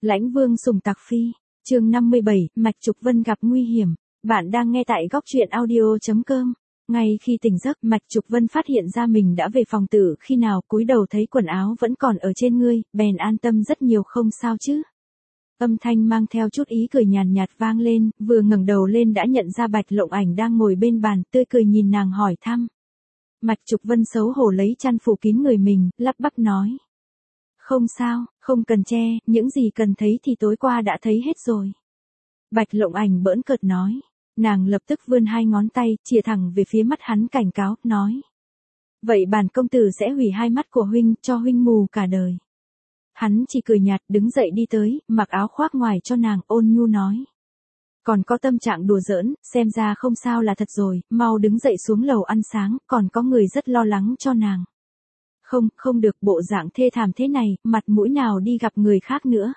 Lãnh Vương sủng Tặc Phi, chương 57, Mạch Trục Vân gặp nguy hiểm. Bạn đang nghe tại góc truyện audio.com. Ngay khi tỉnh giấc, Mạch Trục Vân phát hiện ra mình đã về phòng tử khi nào, cúi đầu thấy quần áo vẫn còn ở trên ngươi, bèn an tâm rất nhiều. Không sao chứ? Âm thanh mang theo chút ý cười nhàn nhạt vang lên, vừa ngẩng đầu lên đã nhận ra Bạch Lộng Ảnh đang ngồi bên bàn, tươi cười nhìn nàng hỏi thăm. Mạch Trục Vân xấu hổ lấy chăn phủ kín người mình, lắp bắp nói. Không sao, không cần che, những gì cần thấy thì tối qua đã thấy hết rồi. Bạch Lộng Ảnh bỡn cợt nói. Nàng lập tức vươn hai ngón tay, chìa thẳng về phía mắt hắn cảnh cáo, nói. Vậy bản công tử sẽ hủy hai mắt của huynh, cho huynh mù cả đời. Hắn chỉ cười nhạt, đứng dậy đi tới, mặc áo khoác ngoài cho nàng, ôn nhu nói. Còn có tâm trạng đùa giỡn, xem ra không sao là thật rồi, mau đứng dậy xuống lầu ăn sáng, còn có người rất lo lắng cho nàng. Không được, bộ dạng thê thảm thế này, mặt mũi nào đi gặp người khác nữa.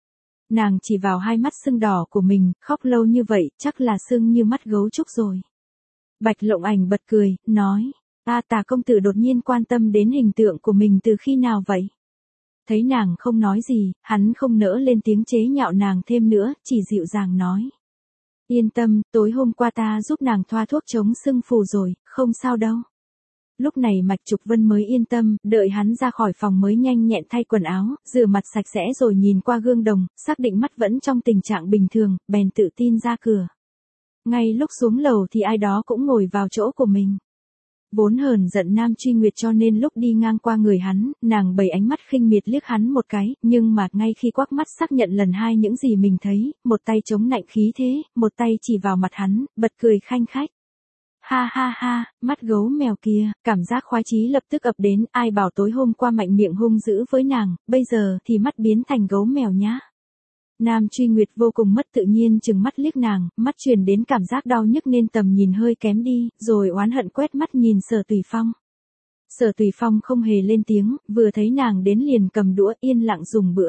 Nàng chỉ vào hai mắt sưng đỏ của mình, khóc lâu như vậy, chắc là sưng như mắt gấu trúc rồi. Bạch Lộng Ảnh bật cười, nói, Tà công tử đột nhiên quan tâm đến hình tượng của mình từ khi nào vậy? Thấy nàng không nói gì, hắn không nỡ lên tiếng chế nhạo nàng thêm nữa, chỉ dịu dàng nói. Yên tâm, tối hôm qua ta giúp nàng thoa thuốc chống sưng phù rồi, không sao đâu. Lúc này Mạch Trục Vân mới yên tâm, đợi hắn ra khỏi phòng mới nhanh nhẹn thay quần áo, rửa mặt sạch sẽ rồi nhìn qua gương đồng, xác định mắt vẫn trong tình trạng bình thường, bèn tự tin ra cửa. Ngay lúc xuống lầu thì ai đó cũng ngồi vào chỗ của mình. Vốn hờn giận Nam Truy Nguyệt cho nên lúc đi ngang qua người hắn, nàng bày ánh mắt khinh miệt liếc hắn một cái, nhưng mà ngay khi quắc mắt xác nhận lần hai những gì mình thấy, một tay chống nạnh khí thế, một tay chỉ vào mặt hắn, bật cười khanh khách. Ha ha ha, mắt gấu mèo kia, cảm giác khoái chí lập tức ập đến, ai bảo tối hôm qua mạnh miệng hung dữ với nàng, bây giờ thì mắt biến thành gấu mèo nhá. Nam Truy Nguyệt vô cùng mất tự nhiên chừng mắt liếc nàng, mắt truyền đến cảm giác đau nhức nên tầm nhìn hơi kém đi, rồi oán hận quét mắt nhìn Sở Tùy Phong. Sở Tùy Phong không hề lên tiếng, vừa thấy nàng đến liền cầm đũa yên lặng dùng bữa.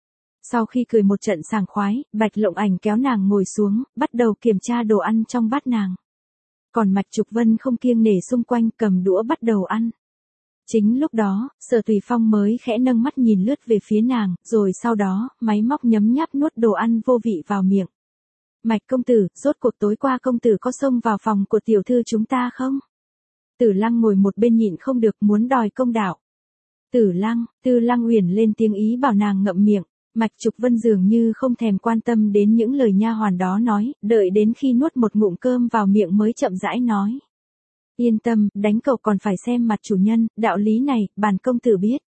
Sau khi cười một trận sảng khoái, Bạch Lộng Ảnh kéo nàng ngồi xuống, bắt đầu kiểm tra đồ ăn trong bát nàng. Còn Mạch Trục Vân không kiêng nể xung quanh cầm đũa bắt đầu ăn. Chính lúc đó, Sở Tùy Phong mới khẽ nâng mắt nhìn lướt về phía nàng, rồi sau đó, máy móc nhấm nháp nuốt đồ ăn vô vị vào miệng. Mạch công tử, rốt cuộc tối qua công tử có xông vào phòng của tiểu thư chúng ta không? Tử Lăng ngồi một bên nhịn không được muốn đòi công đạo. Tư Lăng Uyển lên tiếng ý bảo nàng ngậm miệng. Mạch Trục Vân dường như không thèm quan tâm đến những lời nha hoàn đó nói, đợi đến khi nuốt một ngụm cơm vào miệng mới chậm rãi nói. Yên tâm, đánh cậu còn phải xem mặt chủ nhân, đạo lý này, bản công tử biết.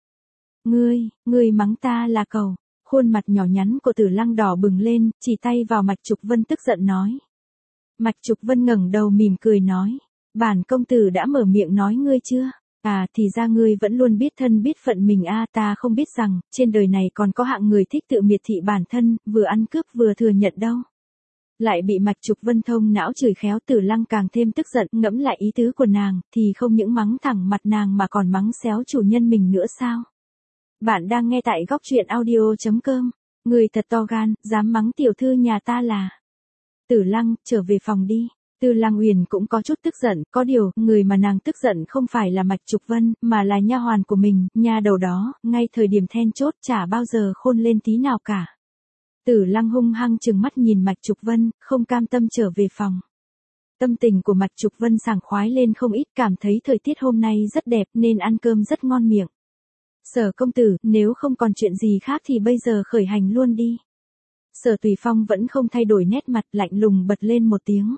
Ngươi mắng ta là cậu. Khuôn mặt nhỏ nhắn của Tử Lăng đỏ bừng lên, chỉ tay vào Mạch Trục Vân tức giận nói. Mạch Trục Vân ngẩng đầu mỉm cười nói. Bản công tử đã mở miệng nói ngươi chưa? Thì ra ngươi vẫn luôn biết thân biết phận mình ta không biết rằng, trên đời này còn có hạng người thích tự miệt thị bản thân, vừa ăn cướp vừa thừa nhận đâu. Lại bị Mạch Trục Vân thông não chửi khéo, Tử Lăng càng thêm tức giận, ngẫm lại ý tứ của nàng, thì không những mắng thẳng mặt nàng mà còn mắng xéo chủ nhân mình nữa sao? Bạn đang nghe tại góc truyện audio.com, người thật to gan, dám mắng tiểu thư nhà ta là. Tử Lăng, trở về phòng đi. Tư Lăng Uyển cũng có chút tức giận, có điều, người mà nàng tức giận không phải là Mạch Trục Vân, mà là nha hoàn của mình, nha đầu đó, ngay thời điểm then chốt chả bao giờ khôn lên tí nào cả. Tử Lăng hung hăng trừng mắt nhìn Mạch Trục Vân, không cam tâm trở về phòng. Tâm tình của Mạch Trục Vân sảng khoái lên không ít, cảm thấy thời tiết hôm nay rất đẹp nên ăn cơm rất ngon miệng. Sở công tử, nếu không còn chuyện gì khác thì bây giờ khởi hành luôn đi. Sở Tùy Phong vẫn không thay đổi nét mặt, lạnh lùng bật lên một tiếng.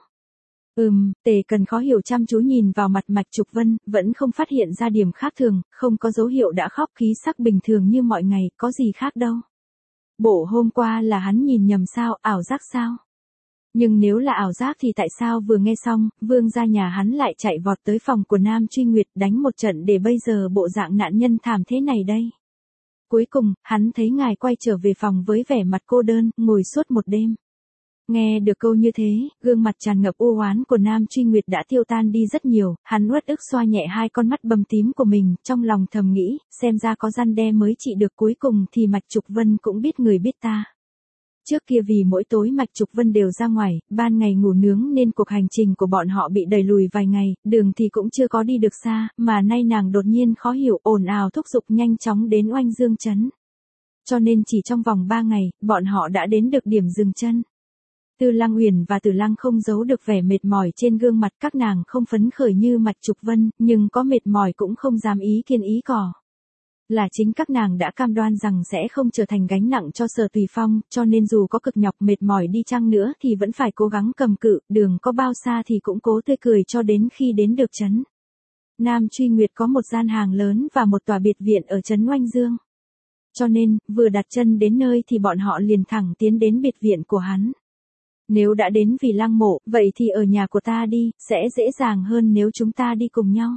Tề Cần khó hiểu chăm chú nhìn vào mặt Mạch Trục Vân, vẫn không phát hiện ra điểm khác thường, không có dấu hiệu đã khóc, khí sắc bình thường như mọi ngày, có gì khác đâu. Bộ hôm qua là hắn nhìn nhầm sao, ảo giác sao? Nhưng nếu là ảo giác thì tại sao vừa nghe xong, vương gia nhà hắn lại chạy vọt tới phòng của Nam Truy Nguyệt đánh một trận để bây giờ bộ dạng nạn nhân thảm thế này đây? Cuối cùng, hắn thấy ngài quay trở về phòng với vẻ mặt cô đơn, ngồi suốt một đêm. Nghe được câu như thế, gương mặt tràn ngập u oán của Nam Truy Nguyệt đã tiêu tan đi rất nhiều, hắn uất ức xoa nhẹ hai con mắt bầm tím của mình, trong lòng thầm nghĩ, xem ra có răn đe mới trị được, cuối cùng thì Mạch Trục Vân cũng biết người biết ta. Trước kia vì mỗi tối Mạch Trục Vân đều ra ngoài, ban ngày ngủ nướng nên cuộc hành trình của bọn họ bị đẩy lùi vài ngày, đường thì cũng chưa có đi được xa, mà nay nàng đột nhiên khó hiểu, ồn ào thúc giục nhanh chóng đến Oanh Dương trấn. Cho nên chỉ trong vòng 3 ngày, bọn họ đã đến được điểm dừng chân. Tư Lăng Uyển và Tử Lăng không giấu được vẻ mệt mỏi trên gương mặt, các nàng không phấn khởi như Mạch Trục Vân, nhưng có mệt mỏi cũng không dám ý kiên ý cỏ. Là chính các nàng đã cam đoan rằng sẽ không trở thành gánh nặng cho Sở Tùy Phong, cho nên dù có cực nhọc mệt mỏi đi chăng nữa thì vẫn phải cố gắng cầm cự, đường có bao xa thì cũng cố tươi cười cho đến khi đến được trấn. Nam Truy Nguyệt có một gian hàng lớn và một tòa biệt viện ở trấn Oanh Dương. Cho nên, vừa đặt chân đến nơi thì bọn họ liền thẳng tiến đến biệt viện của hắn. Nếu đã đến vì Lăng Mộ, vậy thì ở nhà của ta đi, sẽ dễ dàng hơn nếu chúng ta đi cùng nhau.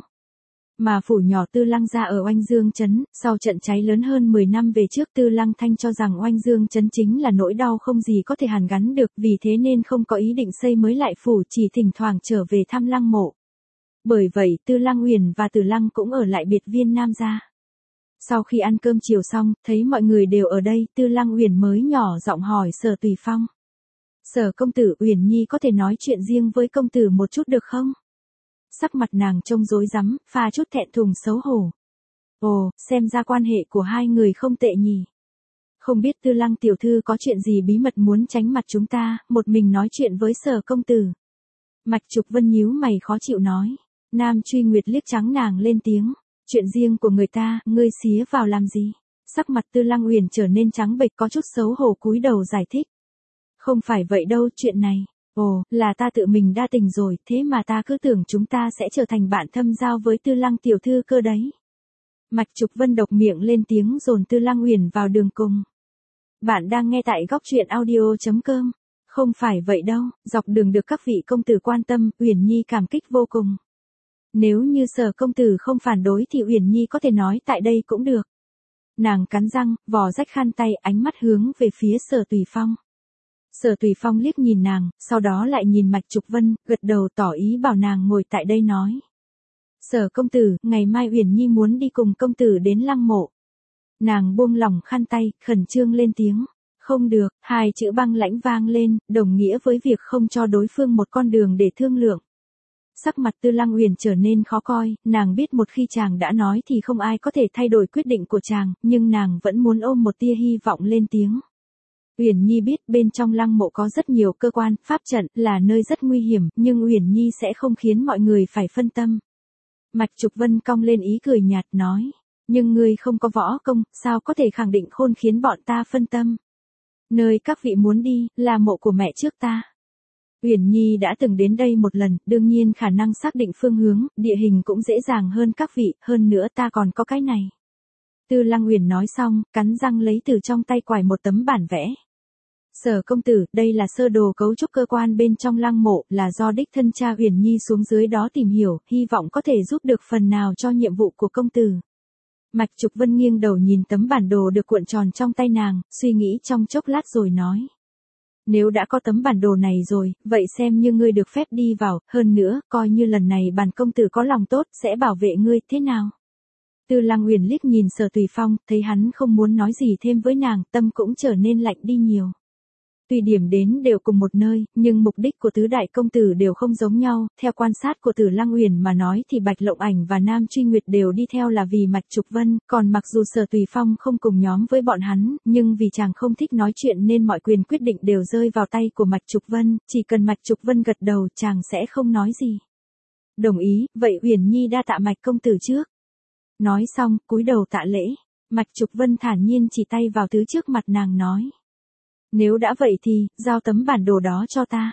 Mà phủ nhỏ Tư Lăng gia ở Oanh Dương trấn, sau trận cháy lớn hơn 10 năm về trước, Tư Lăng Thanh cho rằng Oanh Dương trấn chính là nỗi đau không gì có thể hàn gắn được, vì thế nên không có ý định xây mới lại phủ, chỉ thỉnh thoảng trở về thăm Lăng Mộ. Bởi vậy, Tư Lăng Uyển và Tử Lăng cũng ở lại biệt viên Nam gia. Sau khi ăn cơm chiều xong, thấy mọi người đều ở đây, Tư Lăng Uyển mới nhỏ giọng hỏi Sở Tùy Phong. Sở công tử, Uyển Nhi có thể nói chuyện riêng với công tử một chút được không? Sắc mặt nàng trông rối rắm, pha chút thẹn thùng xấu hổ. Ồ, xem ra quan hệ của hai người không tệ nhỉ. Không biết Tư Lăng tiểu thư có chuyện gì bí mật muốn tránh mặt chúng ta, một mình nói chuyện với Sở công tử. Mạch Trục Vân nhíu mày khó chịu nói. Nam Truy Nguyệt liếc trắng nàng lên tiếng. Chuyện riêng của người ta, ngươi xía vào làm gì? Sắc mặt Tư Lăng Uyển trở nên trắng bệch, có chút xấu hổ cúi đầu giải thích. Không phải vậy đâu, chuyện này. Ồ, là ta tự mình đa tình rồi, thế mà ta cứ tưởng chúng ta sẽ trở thành bạn thâm giao với Tư Lăng tiểu thư cơ đấy. Mạch Trục Vân độc miệng lên tiếng dồn Tư Lăng Uyển vào đường cùng. Bạn đang nghe tại góc truyện audio.com. Không phải vậy đâu, dọc đường được các vị công tử quan tâm, Uyển Nhi cảm kích vô cùng. Nếu như Sở công tử không phản đối thì Uyển Nhi có thể nói tại đây cũng được. Nàng cắn răng, vò rách khăn tay, ánh mắt hướng về phía Sở Tùy Phong. Sở Tùy Phong liếc nhìn nàng, sau đó lại nhìn Mạch Trục Vân, gật đầu tỏ ý bảo nàng ngồi tại đây nói. Sở công tử, ngày mai Uyển Nhi muốn đi cùng công tử đến Lăng Mộ. Nàng buông lỏng khăn tay, khẩn trương lên tiếng. Không được, hai chữ băng lãnh vang lên, đồng nghĩa với việc không cho đối phương một con đường để thương lượng. Sắc mặt Tư Lăng Uyển trở nên khó coi, nàng biết một khi chàng đã nói thì không ai có thể thay đổi quyết định của chàng, nhưng nàng vẫn muốn ôm một tia hy vọng lên tiếng. Uyển Nhi biết bên trong Lăng Mộ có rất nhiều cơ quan, pháp trận, là nơi rất nguy hiểm, nhưng Uyển Nhi sẽ không khiến mọi người phải phân tâm. Mạch Trục Vân cong lên ý cười nhạt nói, nhưng ngươi không có võ công, sao có thể khẳng định khôn khiến bọn ta phân tâm. Nơi các vị muốn đi, là mộ của mẹ trước ta. Uyển Nhi đã từng đến đây một lần, đương nhiên khả năng xác định phương hướng, địa hình cũng dễ dàng hơn các vị, hơn nữa ta còn có cái này. Tư Lăng Uyển nói xong, cắn răng lấy từ trong tay quải một tấm bản vẽ. Sở công tử, đây là sơ đồ cấu trúc cơ quan bên trong Lăng Mộ, là do đích thân cha Uyển Nhi xuống dưới đó tìm hiểu, hy vọng có thể giúp được phần nào cho nhiệm vụ của công tử. Mạch Trục Vân nghiêng đầu nhìn tấm bản đồ được cuộn tròn trong tay nàng, suy nghĩ trong chốc lát rồi nói. Nếu đã có tấm bản đồ này rồi, vậy xem như ngươi được phép đi vào, hơn nữa, coi như lần này bản công tử có lòng tốt, sẽ bảo vệ ngươi, thế nào? Tư Lăng Uyển liếc nhìn Sở Tùy Phong, thấy hắn không muốn nói gì thêm với nàng, tâm cũng trở nên lạnh đi nhiều. Tuy điểm đến đều cùng một nơi, nhưng mục đích của tứ đại công tử đều không giống nhau, theo quan sát của Tử Lăng Uyển mà nói thì Bạch Lộng Ảnh và Nam Truy Nguyệt đều đi theo là vì Mạch Trục Vân, còn mặc dù Sở Tùy Phong không cùng nhóm với bọn hắn, nhưng vì chàng không thích nói chuyện nên mọi quyền quyết định đều rơi vào tay của Mạch Trục Vân, chỉ cần Mạch Trục Vân gật đầu chàng sẽ không nói gì. Đồng ý, vậy Uyển Nhi đa tạ Mạch công tử trước. Nói xong, cúi đầu tạ lễ, Mạch Trục Vân thản nhiên chỉ tay vào thứ trước mặt nàng nói. Nếu đã vậy thì, giao tấm bản đồ đó cho ta.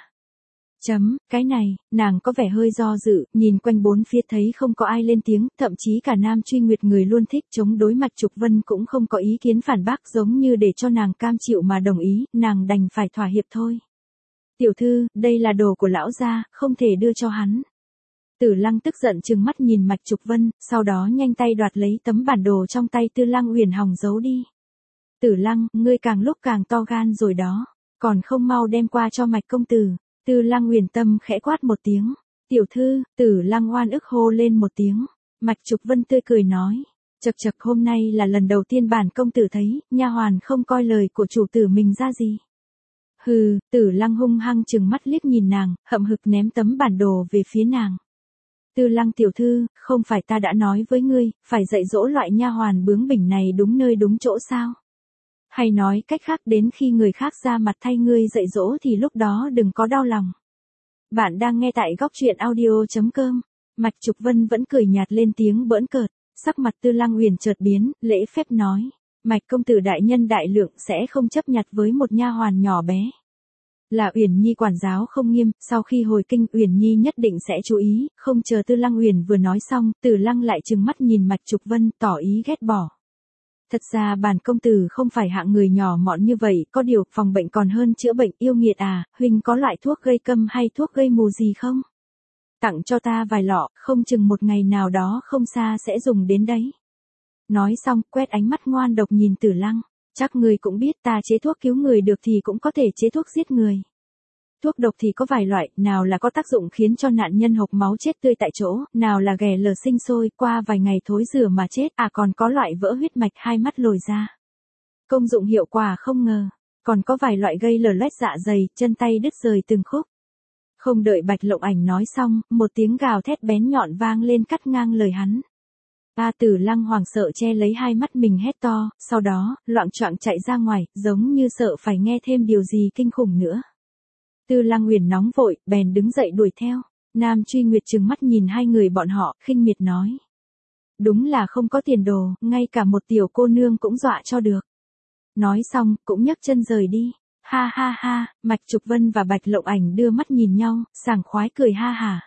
Cái này, nàng có vẻ hơi do dự, nhìn quanh bốn phía thấy không có ai lên tiếng, thậm chí cả Nam Truy Nguyệt người luôn thích chống đối Mạch Trục Vân cũng không có ý kiến phản bác, giống như để cho nàng cam chịu mà đồng ý, nàng đành phải thỏa hiệp thôi. Tiểu thư, đây là đồ của lão gia, không thể đưa cho hắn. Tử Lăng tức giận trừng mắt nhìn Mạch Trục Vân, sau đó nhanh tay đoạt lấy tấm bản đồ trong tay Tư Lăng Uyển hòng giấu đi. Tử Lăng, ngươi càng lúc càng to gan rồi đó, còn không mau đem qua cho Mạch công tử. Tư Lăng Uyển tâm khẽ quát một tiếng. Tiểu thư, Tử Lăng oan ức hô lên một tiếng. Mạch Trục Vân tươi cười nói. Chậc chậc, hôm nay là lần đầu tiên bản công tử thấy, nha hoàn không coi lời của chủ tử mình ra gì. Hừ, Tử Lăng hung hăng trừng mắt liếc nhìn nàng, hậm hực ném tấm bản đồ về phía nàng. Tư Lăng tiểu thư, không phải ta đã nói với ngươi, phải dạy dỗ loại nha hoàn bướng bỉnh này đúng nơi đúng chỗ sao? Hay nói cách khác, đến khi người khác ra mặt thay ngươi dạy dỗ thì lúc đó đừng có đau lòng. Bạn đang nghe tại góc truyện audio.com. Mạch Trục Vân vẫn cười nhạt lên tiếng bỡn cợt, sắc mặt Tư Lăng Uyển chợt biến, lễ phép nói: Mạch công tử đại nhân đại lượng sẽ không chấp nhặt với một nha hoàn nhỏ bé. Là Uyển Nhi quản giáo không nghiêm, sau khi hồi kinh Uyển Nhi nhất định sẽ chú ý. Không chờ Tư Lăng Uyển vừa nói xong, Tử Lăng lại trừng mắt nhìn Mạch Trục Vân, tỏ ý ghét bỏ. Thật ra bản công tử không phải hạng người nhỏ mọn như vậy, có điều phòng bệnh còn hơn chữa bệnh, yêu nghiệt à, huynh có loại thuốc gây câm hay thuốc gây mù gì không? Tặng cho ta vài lọ, không chừng một ngày nào đó không xa sẽ dùng đến đấy. Nói xong, quét ánh mắt ngoan độc nhìn Tử Lăng. Chắc người cũng biết ta chế thuốc cứu người được thì cũng có thể chế thuốc giết người. Thuốc độc thì có vài loại, nào là có tác dụng khiến cho nạn nhân hộc máu chết tươi tại chỗ, nào là ghẻ lở sinh sôi, qua vài ngày thối rữa mà chết, còn có loại vỡ huyết mạch hai mắt lồi ra. Công dụng hiệu quả không ngờ, còn có vài loại gây lở loét dạ dày, chân tay đứt rời từng khúc. Không đợi Bạch Lộng Ảnh nói xong, một tiếng gào thét bén nhọn vang lên cắt ngang lời hắn. Tử Lăng hoảng sợ che lấy hai mắt mình hét to, sau đó, loạng choạng chạy ra ngoài, giống như sợ phải nghe thêm điều gì kinh khủng nữa. Tư Lăng Uyển nóng vội, bèn đứng dậy đuổi theo. Nam Truy Nguyệt trừng mắt nhìn hai người bọn họ, khinh miệt nói: Đúng là không có tiền đồ, ngay cả một tiểu cô nương cũng dọa cho được. Nói xong, cũng nhấc chân rời đi. Ha ha ha, Mạch Trục Vân và Bạch Lộng Ảnh đưa mắt nhìn nhau, sảng khoái cười ha hả.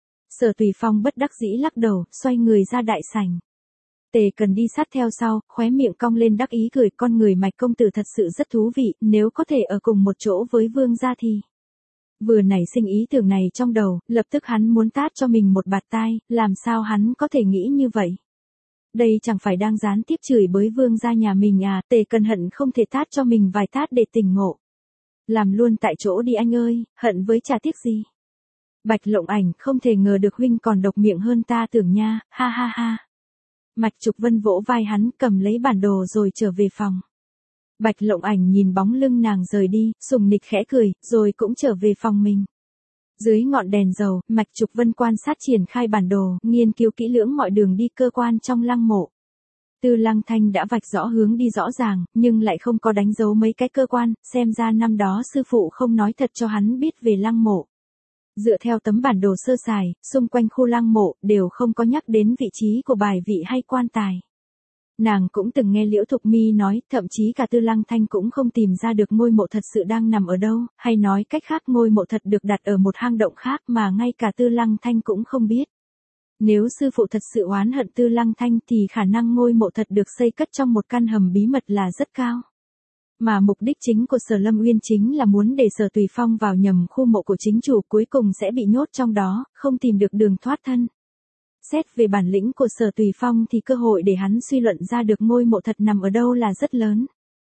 Sở Tùy Phong bất đắc dĩ lắc đầu, xoay người ra đại sảnh. Tề Cần đi sát theo sau, khóe miệng cong lên đắc ý cười, con người Mạch công tử thật sự rất thú vị, nếu có thể ở cùng một chỗ với vương gia thì. Vừa nảy sinh ý tưởng này trong đầu, lập tức hắn muốn tát cho mình một bạt tai, làm sao hắn có thể nghĩ như vậy? Đây chẳng phải đang gián tiếp chửi bới vương gia nhà mình à, Tề Cần hận không thể tát cho mình vài tát để tỉnh ngộ. Làm luôn tại chỗ đi anh ơi, hận với chả tiếc gì. Bạch Lộng Ảnh, không thể ngờ được huynh còn độc miệng hơn ta tưởng nha, ha ha ha. Mạch Trục Vân vỗ vai hắn, cầm lấy bản đồ rồi trở về phòng. Bạch Lộng Ảnh nhìn bóng lưng nàng rời đi, sùng nịch khẽ cười, rồi cũng trở về phòng mình. Dưới ngọn đèn dầu, Mạch Trục Vân quan sát triển khai bản đồ, nghiên cứu kỹ lưỡng mọi đường đi cơ quan trong lăng mộ. Tư Lăng Thanh đã vạch rõ hướng đi rõ ràng, nhưng lại không có đánh dấu mấy cái cơ quan, xem ra năm đó sư phụ không nói thật cho hắn biết về lăng mộ. Dựa theo tấm bản đồ sơ sài, xung quanh khu lăng mộ, đều không có nhắc đến vị trí của bài vị hay quan tài. Nàng cũng từng nghe Liễu Thục Mi nói, thậm chí cả Tư Lăng Thanh cũng không tìm ra được ngôi mộ thật sự đang nằm ở đâu, hay nói cách khác ngôi mộ thật được đặt ở một hang động khác mà ngay cả Tư Lăng Thanh cũng không biết. Nếu sư phụ thật sự oán hận Tư Lăng Thanh thì khả năng ngôi mộ thật được xây cất trong một căn hầm bí mật là rất cao. Mà mục đích chính của Sở Lâm Uyên chính là muốn để Sở Tùy Phong vào nhầm khu mộ của chính chủ, cuối cùng sẽ bị nhốt trong đó, không tìm được đường thoát thân. Xét về bản lĩnh của Sở Tùy Phong thì cơ hội để hắn suy luận ra được ngôi mộ thật nằm ở đâu là rất lớn.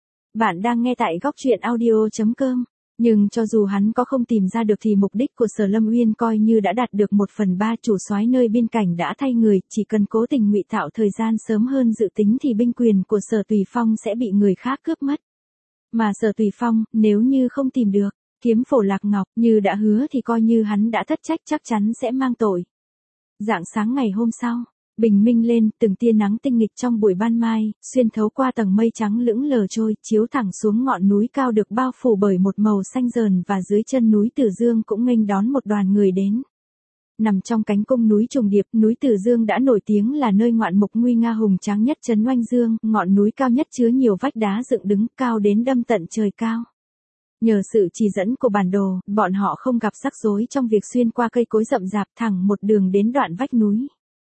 Bạn đang nghe tại góc truyện audio.com. Nhưng cho dù hắn có không tìm ra được thì mục đích của Sở Lâm Uyên coi như đã đạt được 1/3, chủ soái nơi biên cảnh đã thay người, chỉ cần cố tình ngụy tạo thời gian sớm hơn dự tính thì binh quyền của Sở Tùy Phong sẽ bị người khác cướp mất. Mà Sở Tùy Phong, nếu như không tìm được Kiếm Phổ Lạc Ngọc như đã hứa thì coi như hắn đã thất trách chắc chắn sẽ mang tội. Rạng sáng ngày hôm sau, bình minh lên, từng tia nắng tinh nghịch trong buổi ban mai, xuyên thấu qua tầng mây trắng lững lờ trôi, chiếu thẳng xuống ngọn núi cao được bao phủ bởi một màu xanh rờn, và dưới chân núi Tử Dương cũng nghênh đón một đoàn người đến. Nằm trong cánh cung núi trùng điệp, núi Tử Dương đã nổi tiếng là nơi ngoạn mục nguy nga hùng tráng nhất trấn Oanh Dương, ngọn núi cao nhất chứa nhiều vách đá dựng đứng cao đến đâm tận trời cao. Nhờ sự chỉ dẫn của bản đồ, bọn họ không gặp rắc rối trong việc xuyên qua cây cối rậm rạp thẳng một đường đến đoạn vách núi.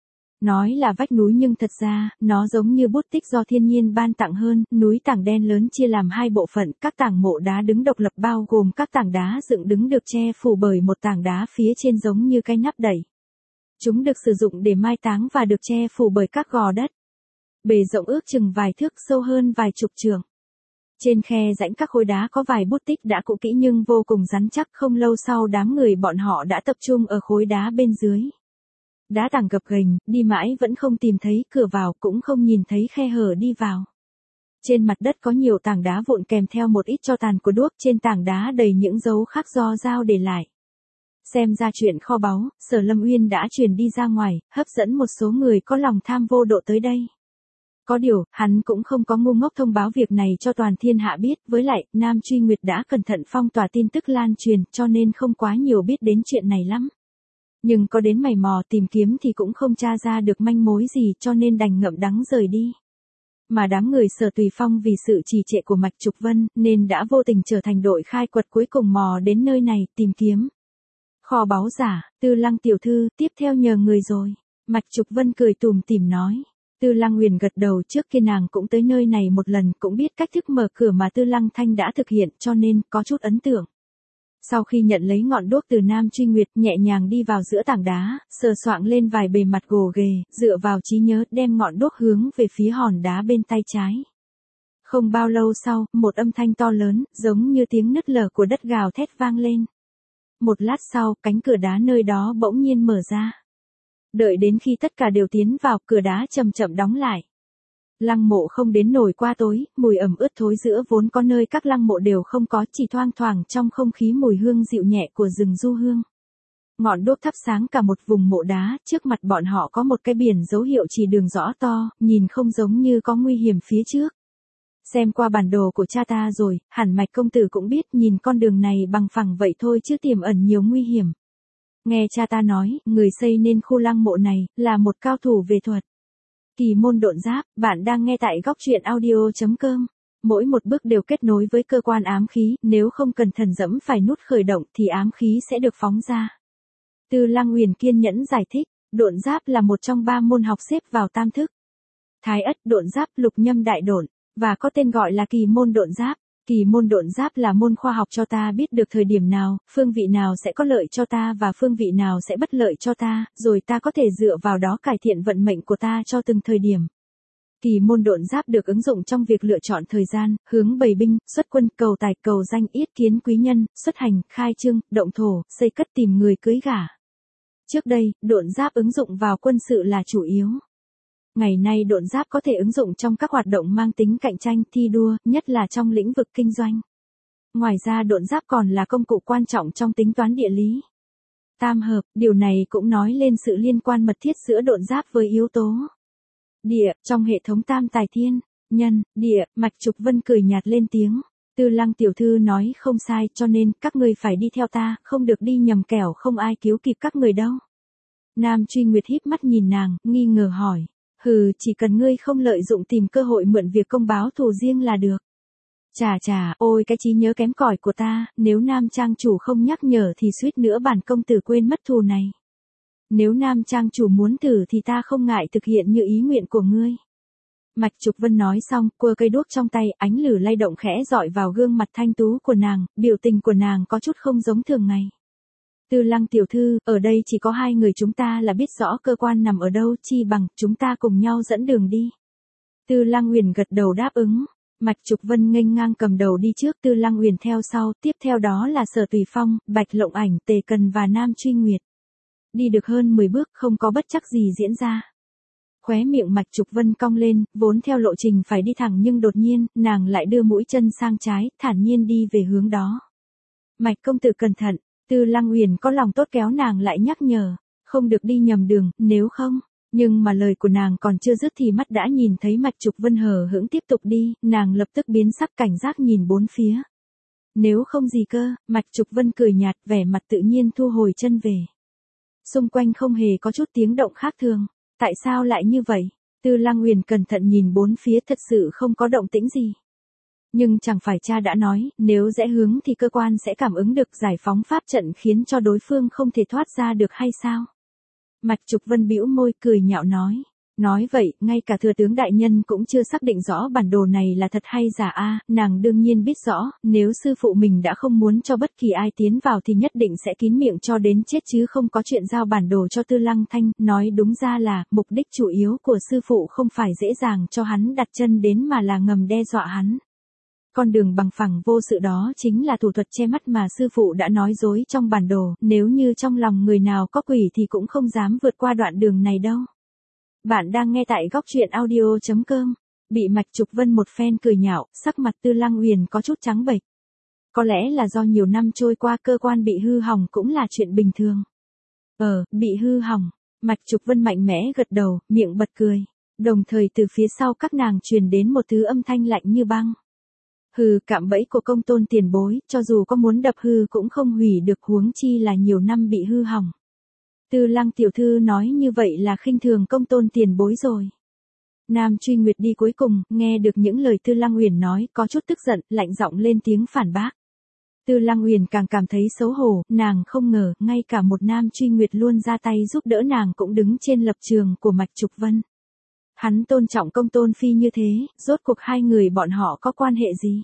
Nói là vách núi nhưng thật ra, nó giống như bút tích do thiên nhiên ban tặng hơn, núi tảng đen lớn chia làm hai bộ phận, các tảng mộ đá đứng độc lập bao gồm các tảng đá dựng đứng được che phủ bởi một tảng đá phía trên giống như cái nắp đẩy. Chúng được sử dụng để mai táng và được che phủ bởi các gò đất. Bề rộng ước chừng vài thước, sâu hơn vài chục trượng. Trên khe rãnh các khối đá có vài bút tích đã cũ kỹ nhưng vô cùng rắn chắc, không lâu sau đám người bọn họ đã tập trung ở khối đá bên dưới. Đá tảng gập ghềnh, đi mãi vẫn không tìm thấy cửa vào, cũng không nhìn thấy khe hở đi vào. Trên mặt đất có nhiều tảng đá vụn kèm theo một ít tro tàn của đuốc, trên tảng đá đầy những dấu khắc do dao để lại. Xem ra chuyện kho báu, Sở Lâm Uyên đã truyền đi ra ngoài, hấp dẫn một số người có lòng tham vô độ tới đây. Có điều, hắn cũng không có ngu ngốc thông báo việc này cho toàn thiên hạ biết, với lại, Nam Truy Nguyệt đã cẩn thận phong tỏa tin tức lan truyền, cho nên không quá nhiều biết đến chuyện này lắm. Nhưng có đến mày mò tìm kiếm thì cũng không tra ra được manh mối gì, cho nên đành ngậm đắng rời đi. Mà đám người Sở Tùy Phong vì sự trì trệ của Mạch Trục Vân, nên đã vô tình trở thành đội khai quật cuối cùng mò đến nơi này, tìm kiếm kho báu giả. Tư Lăng tiểu thư, tiếp theo nhờ người rồi. Mạch Trục Vân cười tủm tỉm nói. Tư Lăng Huyền gật đầu, trước kia nàng cũng tới nơi này một lần, cũng biết cách thức mở cửa mà Tư Lăng Thanh đã thực hiện, cho nên có chút ấn tượng. Sau khi nhận lấy ngọn đuốc từ Nam Truy Nguyệt, nhẹ nhàng đi vào giữa tảng đá, sờ soạng lên vài bề mặt gồ ghề, dựa vào trí nhớ, đem ngọn đuốc hướng về phía hòn đá bên tay trái. Không bao lâu sau, một âm thanh to lớn, giống như tiếng nứt lở của đất gào thét vang lên. Một lát sau, cánh cửa đá nơi đó bỗng nhiên mở ra. Đợi đến khi tất cả đều tiến vào, cửa đá chậm chậm đóng lại. Lăng mộ không đến nổi qua tối, mùi ẩm ướt thối giữa vốn có nơi các lăng mộ đều không có, chỉ thoang thoảng trong không khí mùi hương dịu nhẹ của rừng du hương. Ngọn đuốc thắp sáng cả một vùng mộ đá, trước mặt bọn họ có một cái biển dấu hiệu chỉ đường rõ to, nhìn không giống như có nguy hiểm phía trước. Xem qua bản đồ của cha ta rồi, hẳn Mạch công tử cũng biết, nhìn con đường này bằng phẳng vậy thôi chứ tiềm ẩn nhiều nguy hiểm. Nghe cha ta nói, người xây nên khu lăng mộ này, là một cao thủ về thuật. Kỳ môn độn giáp, bạn đang nghe tại góc truyện audio.com. Mỗi một bước đều kết nối với cơ quan ám khí, nếu không cần thần dẫm phải nút khởi động thì ám khí sẽ được phóng ra. Tư Lăng Huyền kiên nhẫn giải thích, độn giáp là một trong 3 môn học xếp vào tam thức. Thái ất độn giáp, lục nhâm đại độn, và có tên gọi là kỳ môn độn giáp. Kỳ môn độn giáp là môn khoa học cho ta biết được thời điểm nào, phương vị nào sẽ có lợi cho ta và phương vị nào sẽ bất lợi cho ta, rồi ta có thể dựa vào đó cải thiện vận mệnh của ta cho từng thời điểm. Kỳ môn độn giáp được ứng dụng trong việc lựa chọn thời gian, hướng bày binh, xuất quân, cầu tài, cầu danh, yết kiến quý nhân, xuất hành, khai trương, động thổ, xây cất, tìm người cưới gả. Trước đây, độn giáp ứng dụng vào quân sự là chủ yếu. Ngày nay độn giáp có thể ứng dụng trong các hoạt động mang tính cạnh tranh, thi đua, nhất là trong lĩnh vực kinh doanh. Ngoài ra độn giáp còn là công cụ quan trọng trong tính toán địa lý. Tam hợp, điều này cũng nói lên sự liên quan mật thiết giữa độn giáp với yếu tố địa, trong hệ thống tam tài thiên, nhân, địa. Mạch Trục Vân cười nhạt lên tiếng. Tư Lăng tiểu thư nói không sai, cho nên các ngươi phải đi theo ta, không được đi nhầm kẻo không ai cứu kịp các người đâu. Nam Truy Nguyệt híp mắt nhìn nàng, nghi ngờ hỏi. Hừ, chỉ cần ngươi không lợi dụng tìm cơ hội mượn việc công báo thù riêng là được. Chà, ôi cái trí nhớ kém cỏi của ta, nếu Nam trang chủ không nhắc nhở thì suýt nữa bản công tử quên mất thù này. Nếu Nam trang chủ muốn thử thì ta không ngại thực hiện như ý nguyện của ngươi. Mạch Trục Vân nói xong, quơ cây đuốc trong tay, ánh lửa lay động khẽ dọi vào gương mặt thanh tú của nàng, biểu tình của nàng có chút không giống thường ngày. Tư Lăng tiểu thư, ở đây chỉ có 2 người chúng ta là biết rõ cơ quan nằm ở đâu, chi bằng chúng ta cùng nhau dẫn đường đi. Tư Lăng Huyền gật đầu đáp ứng. Mạch Trục Vân nghênh ngang cầm đầu đi trước, Tư Lăng Huyền theo sau, tiếp theo đó là Sở Tùy Phong, Bạch Lộng Ảnh, Tề Cần và Nam Truy Nguyệt. Đi được hơn 10 bước không có bất trắc gì diễn ra. Khóe miệng Mạch Trục Vân cong lên, vốn theo lộ trình phải đi thẳng nhưng đột nhiên, nàng lại đưa mũi chân sang trái, thản nhiên đi về hướng đó. Mạch công tử cẩn thận. Tư Lăng Huyền có lòng tốt kéo nàng lại nhắc nhở, không được đi nhầm đường, nếu không. Nhưng mà lời của nàng còn chưa dứt thì mắt đã nhìn thấy Mạch Trục Vân hờ hững tiếp tục đi, nàng lập tức biến sắc cảnh giác nhìn bốn phía. Nếu không gì cơ, Mạch Trục Vân cười nhạt, vẻ mặt tự nhiên thu hồi chân về. Xung quanh không hề có chút tiếng động khác thường, tại sao lại như vậy? Tư Lăng Huyền cẩn thận nhìn bốn phía, thật sự không có động tĩnh gì. Nhưng chẳng phải cha đã nói, nếu rẽ hướng thì cơ quan sẽ cảm ứng được giải phóng pháp trận khiến cho đối phương không thể thoát ra được hay sao? Mạch Trục Vân bĩu môi cười nhạo nói. Nói vậy, ngay cả thừa tướng đại nhân cũng chưa xác định rõ bản đồ này là thật hay giả a. Nàng đương nhiên biết rõ, nếu sư phụ mình đã không muốn cho bất kỳ ai tiến vào thì nhất định sẽ kín miệng cho đến chết chứ không có chuyện giao bản đồ cho Tư Lăng Thanh. Nói đúng ra là, mục đích chủ yếu của sư phụ không phải dễ dàng cho hắn đặt chân đến mà là ngầm đe dọa hắn. Con đường bằng phẳng vô sự đó chính là thủ thuật che mắt mà sư phụ đã nói dối trong bản đồ, nếu như trong lòng người nào có quỷ thì cũng không dám vượt qua đoạn đường này đâu. Bạn đang nghe tại góc truyện audio.com. Bị Mạch Trục Vân một phen cười nhạo, sắc mặt Tư Lăng Huyền có chút trắng bệch. Có lẽ là do nhiều năm trôi qua cơ quan bị hư hỏng cũng là chuyện bình thường. Bị hư hỏng, Mạch Trục Vân mạnh mẽ gật đầu, miệng bật cười. Đồng thời từ phía sau các nàng truyền đến một thứ âm thanh lạnh như băng. Hừ, cạm bẫy của Công Tôn tiền bối, cho dù có muốn đập hư cũng không hủy được, huống chi là nhiều năm bị hư hỏng. Tư Lăng tiểu thư nói như vậy là khinh thường Công Tôn tiền bối rồi. Nam Truy Nguyệt đi cuối cùng, nghe được những lời Tư Lăng Uyển nói, có chút tức giận, lạnh giọng lên tiếng phản bác. Tư Lăng Uyển càng cảm thấy xấu hổ, nàng không ngờ, ngay cả một Nam Truy Nguyệt luôn ra tay giúp đỡ nàng cũng đứng trên lập trường của Mạch Trục Vân. Hắn tôn trọng Công Tôn phi như thế, rốt cuộc hai người bọn họ có quan hệ gì?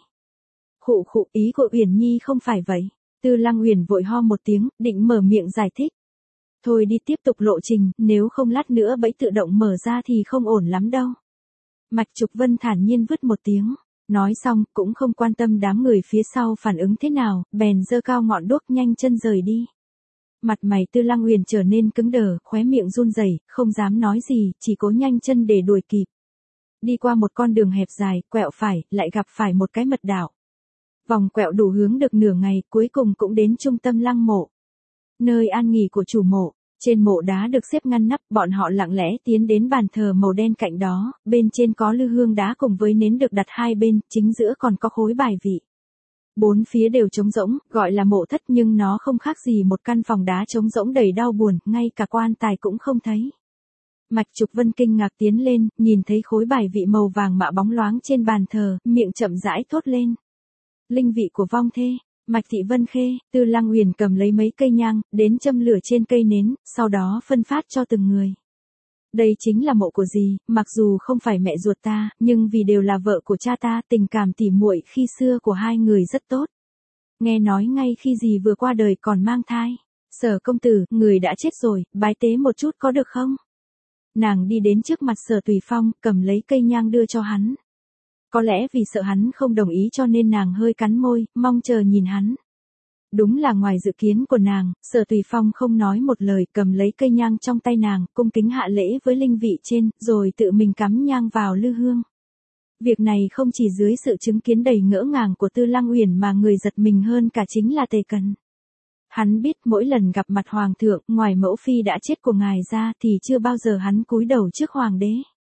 Khụ khụ, ý của Uyển Nhi không phải vậy. Tư Lăng Uyển vội ho một tiếng, định mở miệng giải thích. Thôi đi, tiếp tục lộ trình, nếu không lát nữa bẫy tự động mở ra thì không ổn lắm đâu. Mạch Trục Vân thản nhiên vứt một tiếng. Nói xong, cũng không quan tâm đám người phía sau phản ứng thế nào, bèn giơ cao ngọn đuốc nhanh chân rời đi. Mặt mày Tư Lăng Uyển trở nên cứng đờ, khóe miệng run rẩy, không dám nói gì, chỉ cố nhanh chân để đuổi kịp. Đi qua một con đường hẹp dài, quẹo phải, lại gặp phải một cái mật đạo. Vòng quẹo đủ hướng được nửa ngày, cuối cùng cũng đến trung tâm lăng mộ. Nơi an nghỉ của chủ mộ. Trên mộ đá được xếp ngăn nắp, bọn họ lặng lẽ tiến đến bàn thờ màu đen cạnh đó, bên trên có lư hương đá cùng với nến được đặt hai bên, chính giữa còn có khối bài vị. Bốn phía đều trống rỗng, gọi là mộ thất nhưng nó không khác gì một căn phòng đá trống rỗng đầy đau buồn, ngay cả quan tài cũng không thấy. Mạch Trục Vân kinh ngạc tiến lên, nhìn thấy khối bài vị màu vàng mạ bóng loáng trên bàn thờ, miệng chậm rãi thốt lên. Linh vị của vong thê. Mạch Thị Vân Khê, Tư Lăng Uyển cầm lấy mấy cây nhang, đến châm lửa trên cây nến, sau đó phân phát cho từng người. Đây chính là mộ của dì, mặc dù không phải mẹ ruột ta, nhưng vì đều là vợ của cha ta, tình cảm tỉ muội khi xưa của hai người rất tốt. Nghe nói ngay khi dì vừa qua đời còn mang thai. Sở công tử, người đã chết rồi, bái tế một chút có được không? Nàng đi đến trước mặt Sở Tùy Phong, cầm lấy cây nhang đưa cho hắn. Có lẽ vì sợ hắn không đồng ý cho nên nàng hơi cắn môi, mong chờ nhìn hắn. Đúng là ngoài dự kiến của nàng, Sở Tùy Phong không nói một lời, cầm lấy cây nhang trong tay nàng, cung kính hạ lễ với linh vị trên, rồi tự mình cắm nhang vào lư hương. Việc này không chỉ dưới sự chứng kiến đầy ngỡ ngàng của Tư Lăng Uyển mà người giật mình hơn cả chính là Tề Cần. Hắn biết mỗi lần gặp mặt hoàng thượng, ngoài mẫu phi đã chết của ngài ra thì chưa bao giờ hắn cúi đầu trước hoàng đế.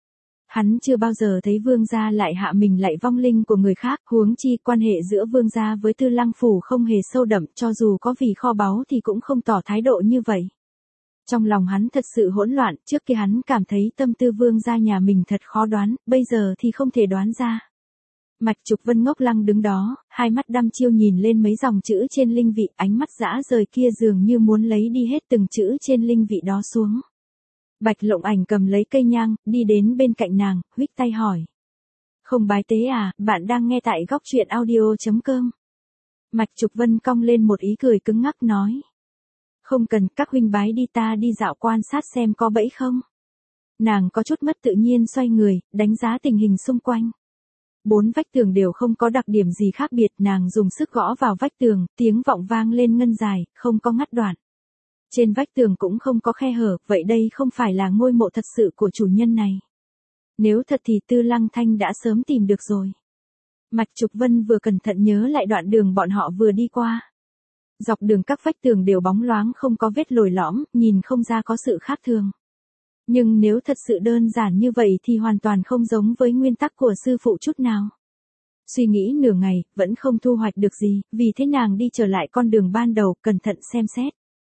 Hắn chưa bao giờ thấy vương gia lại hạ mình lạy vong linh của người khác, huống chi quan hệ giữa vương gia với Tư Lăng phủ không hề sâu đậm, cho dù có vì kho báu thì cũng không tỏ thái độ như vậy. Trong lòng hắn thật sự hỗn loạn, trước kia hắn cảm thấy tâm tư vương gia nhà mình thật khó đoán, bây giờ thì không thể đoán ra. Mạch Trục Vân ngốc lăng đứng đó, hai mắt đăm chiêu nhìn lên mấy dòng chữ trên linh vị, ánh mắt dã rời kia dường như muốn lấy đi hết từng chữ trên linh vị đó xuống. Bạch Lộng Ảnh cầm lấy cây nhang, đi đến bên cạnh nàng, huých tay hỏi. Không bái tế à, bạn đang nghe tại góc truyện audio.com. Mạch Trục Vân cong lên một ý cười cứng ngắc nói. Không cần, các huynh bái đi, ta đi dạo quan sát xem có bẫy không. Nàng có chút mất tự nhiên xoay người, đánh giá tình hình xung quanh. Bốn vách tường đều không có đặc điểm gì khác biệt, nàng dùng sức gõ vào vách tường, tiếng vọng vang lên ngân dài, không có ngắt đoạn. Trên vách tường cũng không có khe hở, vậy đây không phải là ngôi mộ thật sự của chủ nhân này. Nếu thật thì Tư Lăng Thanh đã sớm tìm được rồi. Mạch Trục Vân vừa cẩn thận nhớ lại đoạn đường bọn họ vừa đi qua. Dọc đường các vách tường đều bóng loáng không có vết lồi lõm, nhìn không ra có sự khác thường. Nhưng nếu thật sự đơn giản như vậy thì hoàn toàn không giống với nguyên tắc của sư phụ chút nào. Suy nghĩ nửa ngày, vẫn không thu hoạch được gì, vì thế nàng đi trở lại con đường ban đầu, cẩn thận xem xét.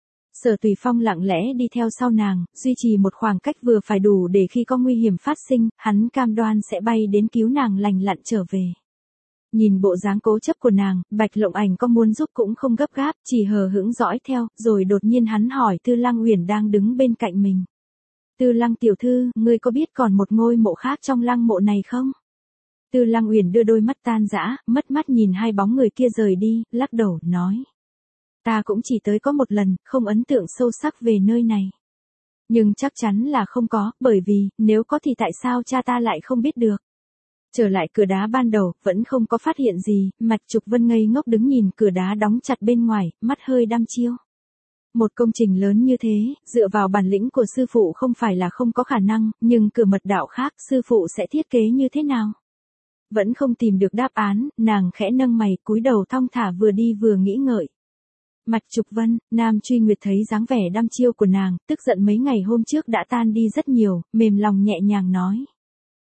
Sở Tùy Phong lặng lẽ đi theo sau nàng, duy trì một khoảng cách vừa phải đủ để khi có nguy hiểm phát sinh, hắn cam đoan sẽ bay đến cứu nàng lành lặn trở về. Nhìn bộ dáng cố chấp của nàng, Bạch Lộng Ảnh có muốn giúp cũng không gấp gáp, chỉ hờ hững dõi theo, rồi đột nhiên hắn hỏi Tư Lăng Uyển đang đứng bên cạnh mình. Tư Lăng tiểu thư, ngươi có biết còn một ngôi mộ khác trong lăng mộ này không? Tư Lăng Uyển đưa đôi mắt tan rã, mất mắt nhìn hai bóng người kia rời đi, lắc đầu, nói. Ta cũng chỉ tới có một lần, không ấn tượng sâu sắc về nơi này. Nhưng chắc chắn là không có, bởi vì, nếu có thì tại sao cha ta lại không biết được. Trở lại cửa đá ban đầu, vẫn không có phát hiện gì, Mạch Trục Vân ngây ngốc đứng nhìn cửa đá đóng chặt bên ngoài, mắt hơi đăm chiêu. Một công trình lớn như thế, dựa vào bản lĩnh của sư phụ không phải là không có khả năng, nhưng cửa mật đạo khác, sư phụ sẽ thiết kế như thế nào? Vẫn không tìm được đáp án, nàng khẽ nâng mày, cúi đầu thong thả vừa đi vừa nghĩ ngợi. Mạch Trục Vân, Nam Truy Nguyệt thấy dáng vẻ đăm chiêu của nàng, tức giận mấy ngày hôm trước đã tan đi rất nhiều, mềm lòng nhẹ nhàng nói.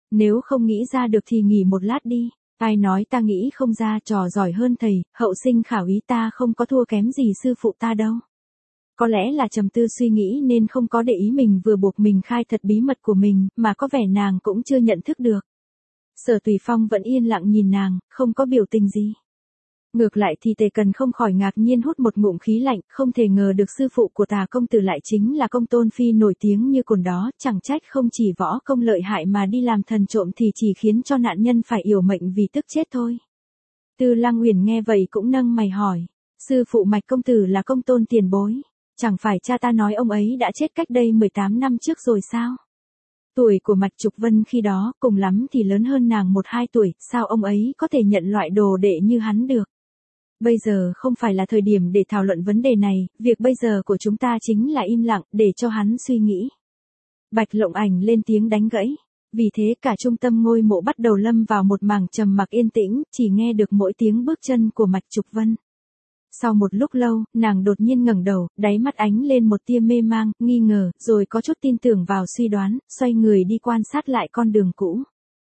Nếu không nghĩ ra được thì nghỉ một lát đi. Ai nói ta nghĩ không ra, trò giỏi hơn thầy, hậu sinh khảo ý ta không có thua kém gì sư phụ ta đâu. Có lẽ là trầm tư suy nghĩ nên không có để ý mình vừa buộc mình khai thật bí mật của mình, mà có vẻ nàng cũng chưa nhận thức được. Sở Tùy Phong vẫn yên lặng nhìn nàng, không có biểu tình gì. Ngược lại thì Tề Cần không khỏi ngạc nhiên hút một ngụm khí lạnh, không thể ngờ được sư phụ của Tà công tử lại chính là Công Tôn Phi nổi tiếng như cồn đó, chẳng trách không chỉ võ công lợi hại mà đi làm thần trộm thì chỉ khiến cho nạn nhân phải yểu mệnh vì tức chết thôi. Tư Lăng Uyển nghe vậy cũng nâng mày hỏi, sư phụ Mạch công tử là Công Tôn tiền bối, chẳng phải cha ta nói ông ấy đã chết cách đây 18 năm trước rồi sao? Tuổi của Mạch Trục Vân khi đó cùng lắm thì lớn hơn nàng 1-2 tuổi, sao ông ấy có thể nhận loại đồ đệ như hắn được? Bây giờ không phải là thời điểm để thảo luận vấn đề này, việc bây giờ của chúng ta chính là im lặng để cho hắn suy nghĩ. Bạch Lộng Ảnh lên tiếng đánh gãy. Vì thế cả trung tâm ngôi mộ bắt đầu lâm vào một mảng trầm mặc yên tĩnh, chỉ nghe được mỗi tiếng bước chân của Mạch Trục Vân. Sau một lúc lâu, nàng đột nhiên ngẩng đầu, đáy mắt ánh lên một tia mê mang, nghi ngờ, rồi có chút tin tưởng vào suy đoán, xoay người đi quan sát lại con đường cũ.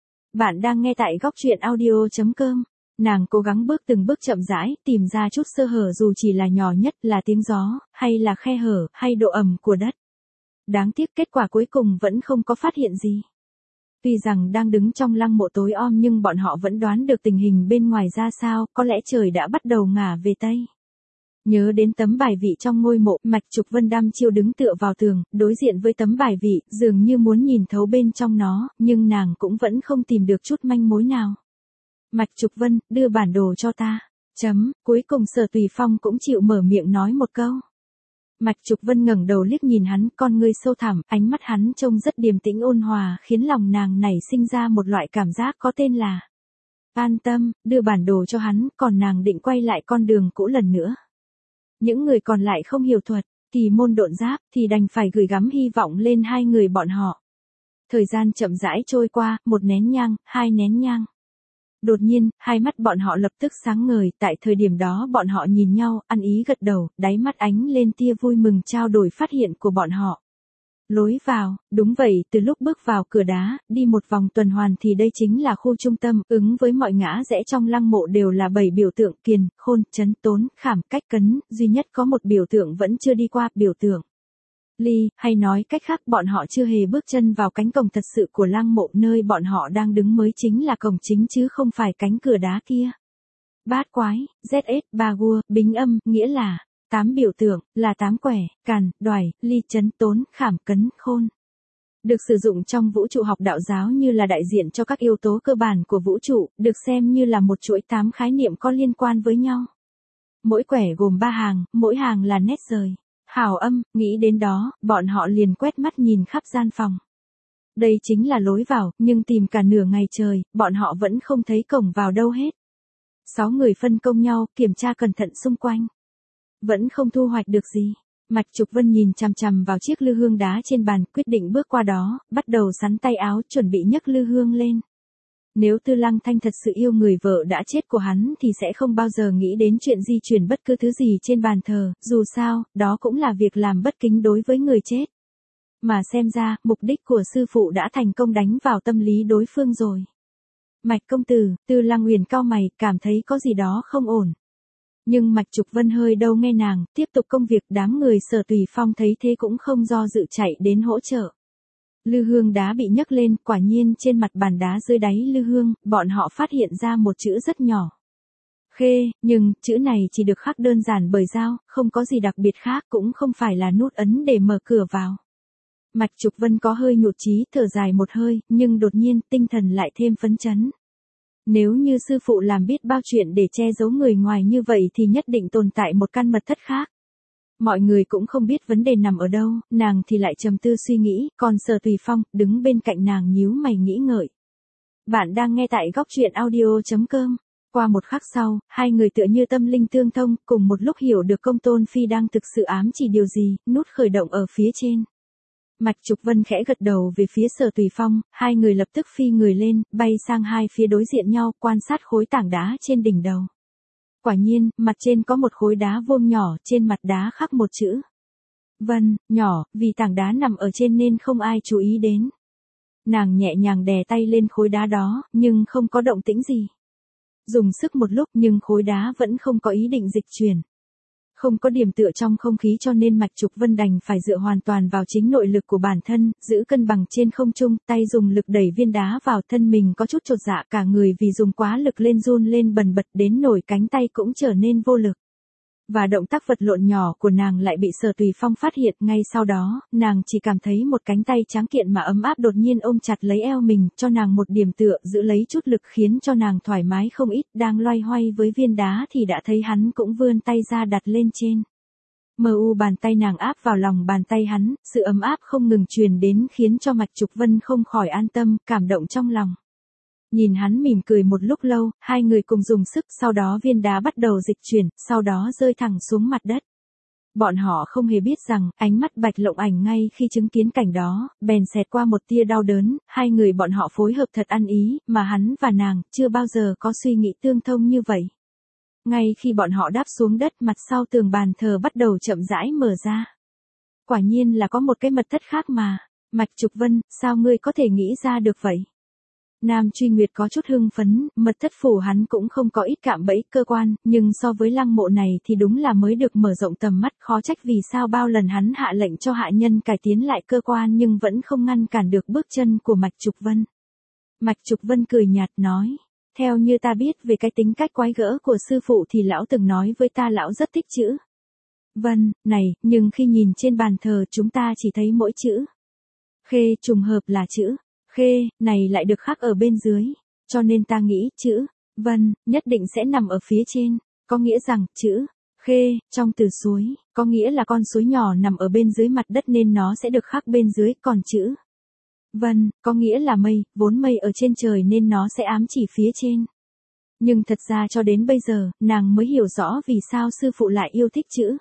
Bạn đang nghe tại góc truyện audio.com. Nàng cố gắng bước từng bước chậm rãi, tìm ra chút sơ hở dù chỉ là nhỏ nhất, là tiếng gió, hay là khe hở, hay độ ẩm của đất. Đáng tiếc kết quả cuối cùng vẫn không có phát hiện gì. Tuy rằng đang đứng trong lăng mộ tối om nhưng bọn họ vẫn đoán được tình hình bên ngoài ra sao, có lẽ trời đã bắt đầu ngả về Tây. Nhớ đến tấm bài vị trong ngôi mộ, Mạch Trục Vân đăm chiêu đứng tựa vào tường, đối diện với tấm bài vị, dường như muốn nhìn thấu bên trong nó, nhưng nàng cũng vẫn không tìm được chút manh mối nào. Mạch Trục Vân, đưa bản đồ cho ta. Cuối cùng Sở Tùy Phong cũng chịu mở miệng nói một câu. Mạch Trục Vân ngẩng đầu liếc nhìn hắn, con ngươi sâu thẳm, ánh mắt hắn trông rất điềm tĩnh ôn hòa, khiến lòng nàng nảy sinh ra một loại cảm giác có tên là an tâm, đưa bản đồ cho hắn, còn nàng định quay lại con đường cũ lần nữa. Những người còn lại không hiểu thuật, kỳ môn độn giáp, thì đành phải gửi gắm hy vọng lên hai người bọn họ. Thời gian chậm rãi trôi qua, 1 nén nhang, 2 nén nhang. Đột nhiên, hai mắt bọn họ lập tức sáng ngời, tại thời điểm đó bọn họ nhìn nhau, ăn ý gật đầu, đáy mắt ánh lên tia vui mừng trao đổi phát hiện của bọn họ. Lối vào, đúng vậy, từ lúc bước vào cửa đá, đi một vòng tuần hoàn thì đây chính là khu trung tâm, ứng với mọi ngã rẽ trong lăng mộ đều là 7 biểu tượng kiền, khôn, trấn, tốn, khảm, cách cấn, duy nhất có một biểu tượng vẫn chưa đi qua, biểu tượng ly, hay nói cách khác bọn họ chưa hề bước chân vào cánh cổng thật sự của lăng mộ, nơi bọn họ đang đứng mới chính là cổng chính chứ không phải cánh cửa đá kia. Bát quái, ZS, ba gua, bính âm, nghĩa là 8 biểu tượng, là 8 quẻ, càn, đoài, ly, trấn, tốn, khảm, cấn, khôn. Được sử dụng trong vũ trụ học đạo giáo như là đại diện cho các yếu tố cơ bản của vũ trụ, được xem như là một chuỗi 8 khái niệm có liên quan với nhau. Mỗi quẻ gồm 3 hàng, mỗi hàng là nét rời. Hảo âm, nghĩ đến đó, bọn họ liền quét mắt nhìn khắp gian phòng. Đây chính là lối vào, nhưng tìm cả nửa ngày trời, bọn họ vẫn không thấy cổng vào đâu hết. 6 người phân công nhau, kiểm tra cẩn thận xung quanh. Vẫn không thu hoạch được gì. Mạch Trục Vân nhìn chằm chằm vào chiếc lư hương đá trên bàn, quyết định bước qua đó, bắt đầu sắn tay áo, chuẩn bị nhấc lư hương lên. Nếu Tư Lăng Thanh thật sự yêu người vợ đã chết của hắn thì sẽ không bao giờ nghĩ đến chuyện di chuyển bất cứ thứ gì trên bàn thờ, dù sao, đó cũng là việc làm bất kính đối với người chết. Mà xem ra, mục đích của sư phụ đã thành công đánh vào tâm lý đối phương rồi. Mạch công tử, Tư Lăng Uyển cau mày, cảm thấy có gì đó không ổn. Nhưng Mạch Trục Vân hơi đâu nghe nàng, tiếp tục công việc. Đám người Sở Tùy Phong thấy thế cũng không do dự chạy đến hỗ trợ. Lư hương đá bị nhấc lên, quả nhiên trên mặt bàn đá dưới đáy lư hương, bọn họ phát hiện ra một chữ rất nhỏ. Khê, nhưng, chữ này chỉ được khắc đơn giản bởi dao, không có gì đặc biệt khác, cũng không phải là nút ấn để mở cửa vào. Mạch Trục Vân có hơi nhụt chí, thở dài một hơi, nhưng đột nhiên, tinh thần lại thêm phấn chấn. Nếu như sư phụ làm biết bao chuyện để che giấu người ngoài như vậy thì nhất định tồn tại một căn mật thất khác. Mọi người cũng không biết vấn đề nằm ở đâu, nàng thì lại trầm tư suy nghĩ, còn Sở Tùy Phong, đứng bên cạnh nàng nhíu mày nghĩ ngợi. Bạn đang nghe tại góc truyện audio.com. Qua một khắc sau, hai người tựa như tâm linh tương thông, cùng một lúc hiểu được Công Tôn Phi đang thực sự ám chỉ điều gì, nút khởi động ở phía trên. Mạch Trục Vân khẽ gật đầu về phía Sở Tùy Phong, hai người lập tức phi người lên, bay sang hai phía đối diện nhau, quan sát khối tảng đá trên đỉnh đầu. Quả nhiên, mặt trên có một khối đá vuông nhỏ, trên mặt đá khắc một chữ Vân, nhỏ, vì tảng đá nằm ở trên nên không ai chú ý đến. Nàng nhẹ nhàng đè tay lên khối đá đó, nhưng không có động tĩnh gì. Dùng sức một lúc nhưng khối đá vẫn không có ý định dịch chuyển. Không có điểm tựa trong không khí cho nên Mạch Trục Vân đành phải dựa hoàn toàn vào chính nội lực của bản thân, giữ cân bằng trên không trung, tay dùng lực đẩy viên đá vào thân mình có chút chột dạ, cả người vì dùng quá lực lên run lên bần bật đến nổi cánh tay cũng trở nên vô lực. Và động tác vật lộn nhỏ của nàng lại bị Sở Tùy Phong phát hiện, ngay sau đó, nàng chỉ cảm thấy một cánh tay trắng kiện mà ấm áp đột nhiên ôm chặt lấy eo mình, cho nàng một điểm tựa, giữ lấy chút lực khiến cho nàng thoải mái không ít, đang loay hoay với viên đá thì đã thấy hắn cũng vươn tay ra đặt lên trên. Bàn tay nàng áp vào lòng bàn tay hắn, sự ấm áp không ngừng truyền đến khiến cho Mạch Trục Vân không khỏi an tâm, cảm động trong lòng. Nhìn hắn mỉm cười một lúc lâu, hai người cùng dùng sức, sau đó viên đá bắt đầu dịch chuyển, sau đó rơi thẳng xuống mặt đất. Bọn họ không hề biết rằng, ánh mắt Bạch Lộng Ảnh ngay khi chứng kiến cảnh đó, bèn xẹt qua một tia đau đớn, hai người bọn họ phối hợp thật ăn ý, mà hắn và nàng, chưa bao giờ có suy nghĩ tương thông như vậy. Ngay khi bọn họ đáp xuống đất, mặt sau tường bàn thờ bắt đầu chậm rãi mở ra. Quả nhiên là có một cái mật thất khác mà. Mạch Trục Vân, sao ngươi có thể nghĩ ra được vậy? Nam Truy Nguyệt có chút hưng phấn, mật thất phủ hắn cũng không có ít cạm bẫy cơ quan, nhưng so với lăng mộ này thì đúng là mới được mở rộng tầm mắt, khó trách vì sao bao lần hắn hạ lệnh cho hạ nhân cải tiến lại cơ quan nhưng vẫn không ngăn cản được bước chân của Mạch Trục Vân. Mạch Trục Vân cười nhạt nói, theo như ta biết về cái tính cách quái gở của sư phụ thì lão từng nói với ta lão rất thích chữ. Vân, này, nhưng khi nhìn trên bàn thờ chúng ta chỉ thấy mỗi chữ Khê, trùng hợp là chữ Khê, này lại được khắc ở bên dưới, cho nên ta nghĩ chữ Vân, nhất định sẽ nằm ở phía trên, có nghĩa rằng chữ Khê, trong từ suối, có nghĩa là con suối nhỏ nằm ở bên dưới mặt đất nên nó sẽ được khắc bên dưới, còn chữ Vân, có nghĩa là mây, vốn mây ở trên trời nên nó sẽ ám chỉ phía trên. Nhưng thật ra cho đến bây giờ, nàng mới hiểu rõ vì sao sư phụ lại yêu thích chữ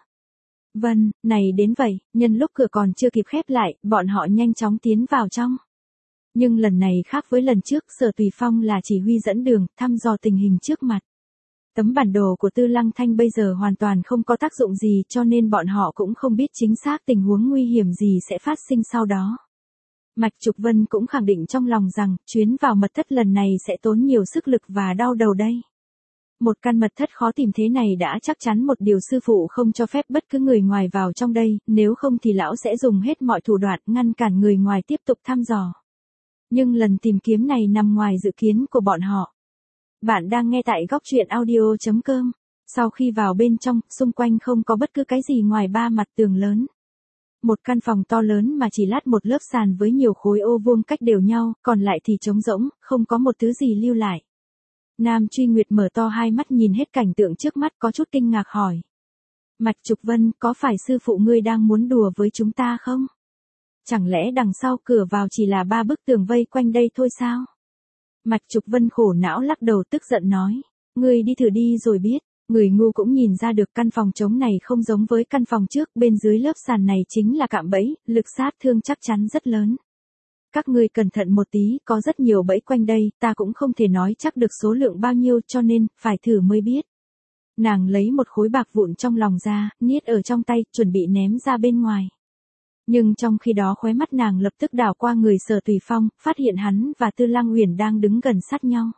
Vân, này đến vậy, nhân lúc cửa còn chưa kịp khép lại, bọn họ nhanh chóng tiến vào trong. Nhưng lần này khác với lần trước, Sở Tùy Phong là chỉ huy dẫn đường, thăm dò tình hình trước mặt. Tấm bản đồ của Tư Lăng Thanh bây giờ hoàn toàn không có tác dụng gì cho nên bọn họ cũng không biết chính xác tình huống nguy hiểm gì sẽ phát sinh sau đó. Mạch Trục Vân cũng khẳng định trong lòng rằng, chuyến vào mật thất lần này sẽ tốn nhiều sức lực và đau đầu đây. Một căn mật thất khó tìm thế này đã chắc chắn một điều sư phụ không cho phép bất cứ người ngoài vào trong đây, nếu không thì lão sẽ dùng hết mọi thủ đoạn ngăn cản người ngoài tiếp tục thăm dò. Nhưng lần tìm kiếm này nằm ngoài dự kiến của bọn họ. Bạn đang nghe tại góc truyện audio.com. Sau khi vào bên trong, xung quanh không có bất cứ cái gì ngoài ba mặt tường lớn. Một căn phòng to lớn mà chỉ lát một lớp sàn với nhiều khối ô vuông cách đều nhau, còn lại thì trống rỗng, không có một thứ gì lưu lại. Nam Truy Nguyệt mở to hai mắt nhìn hết cảnh tượng trước mắt có chút kinh ngạc hỏi. Mạch Trục Vân, có phải sư phụ ngươi đang muốn đùa với chúng ta không? Chẳng lẽ đằng sau cửa vào chỉ là 3 bức tường vây quanh đây thôi sao? Mạch Trục Vân khổ não lắc đầu tức giận nói. Ngươi đi thử đi rồi biết. Người ngu cũng nhìn ra được căn phòng trống này không giống với căn phòng trước, bên dưới lớp sàn này chính là cạm bẫy, lực sát thương chắc chắn rất lớn. Các ngươi cẩn thận một tí, có rất nhiều bẫy quanh đây, ta cũng không thể nói chắc được số lượng bao nhiêu cho nên, phải thử mới biết. Nàng lấy một khối bạc vụn trong lòng ra, niết ở trong tay, chuẩn bị ném ra bên ngoài. Nhưng trong khi đó khóe mắt nàng lập tức đảo qua người Sở Tùy Phong, phát hiện hắn và Tư Lăng Uyển đang đứng gần sát nhau.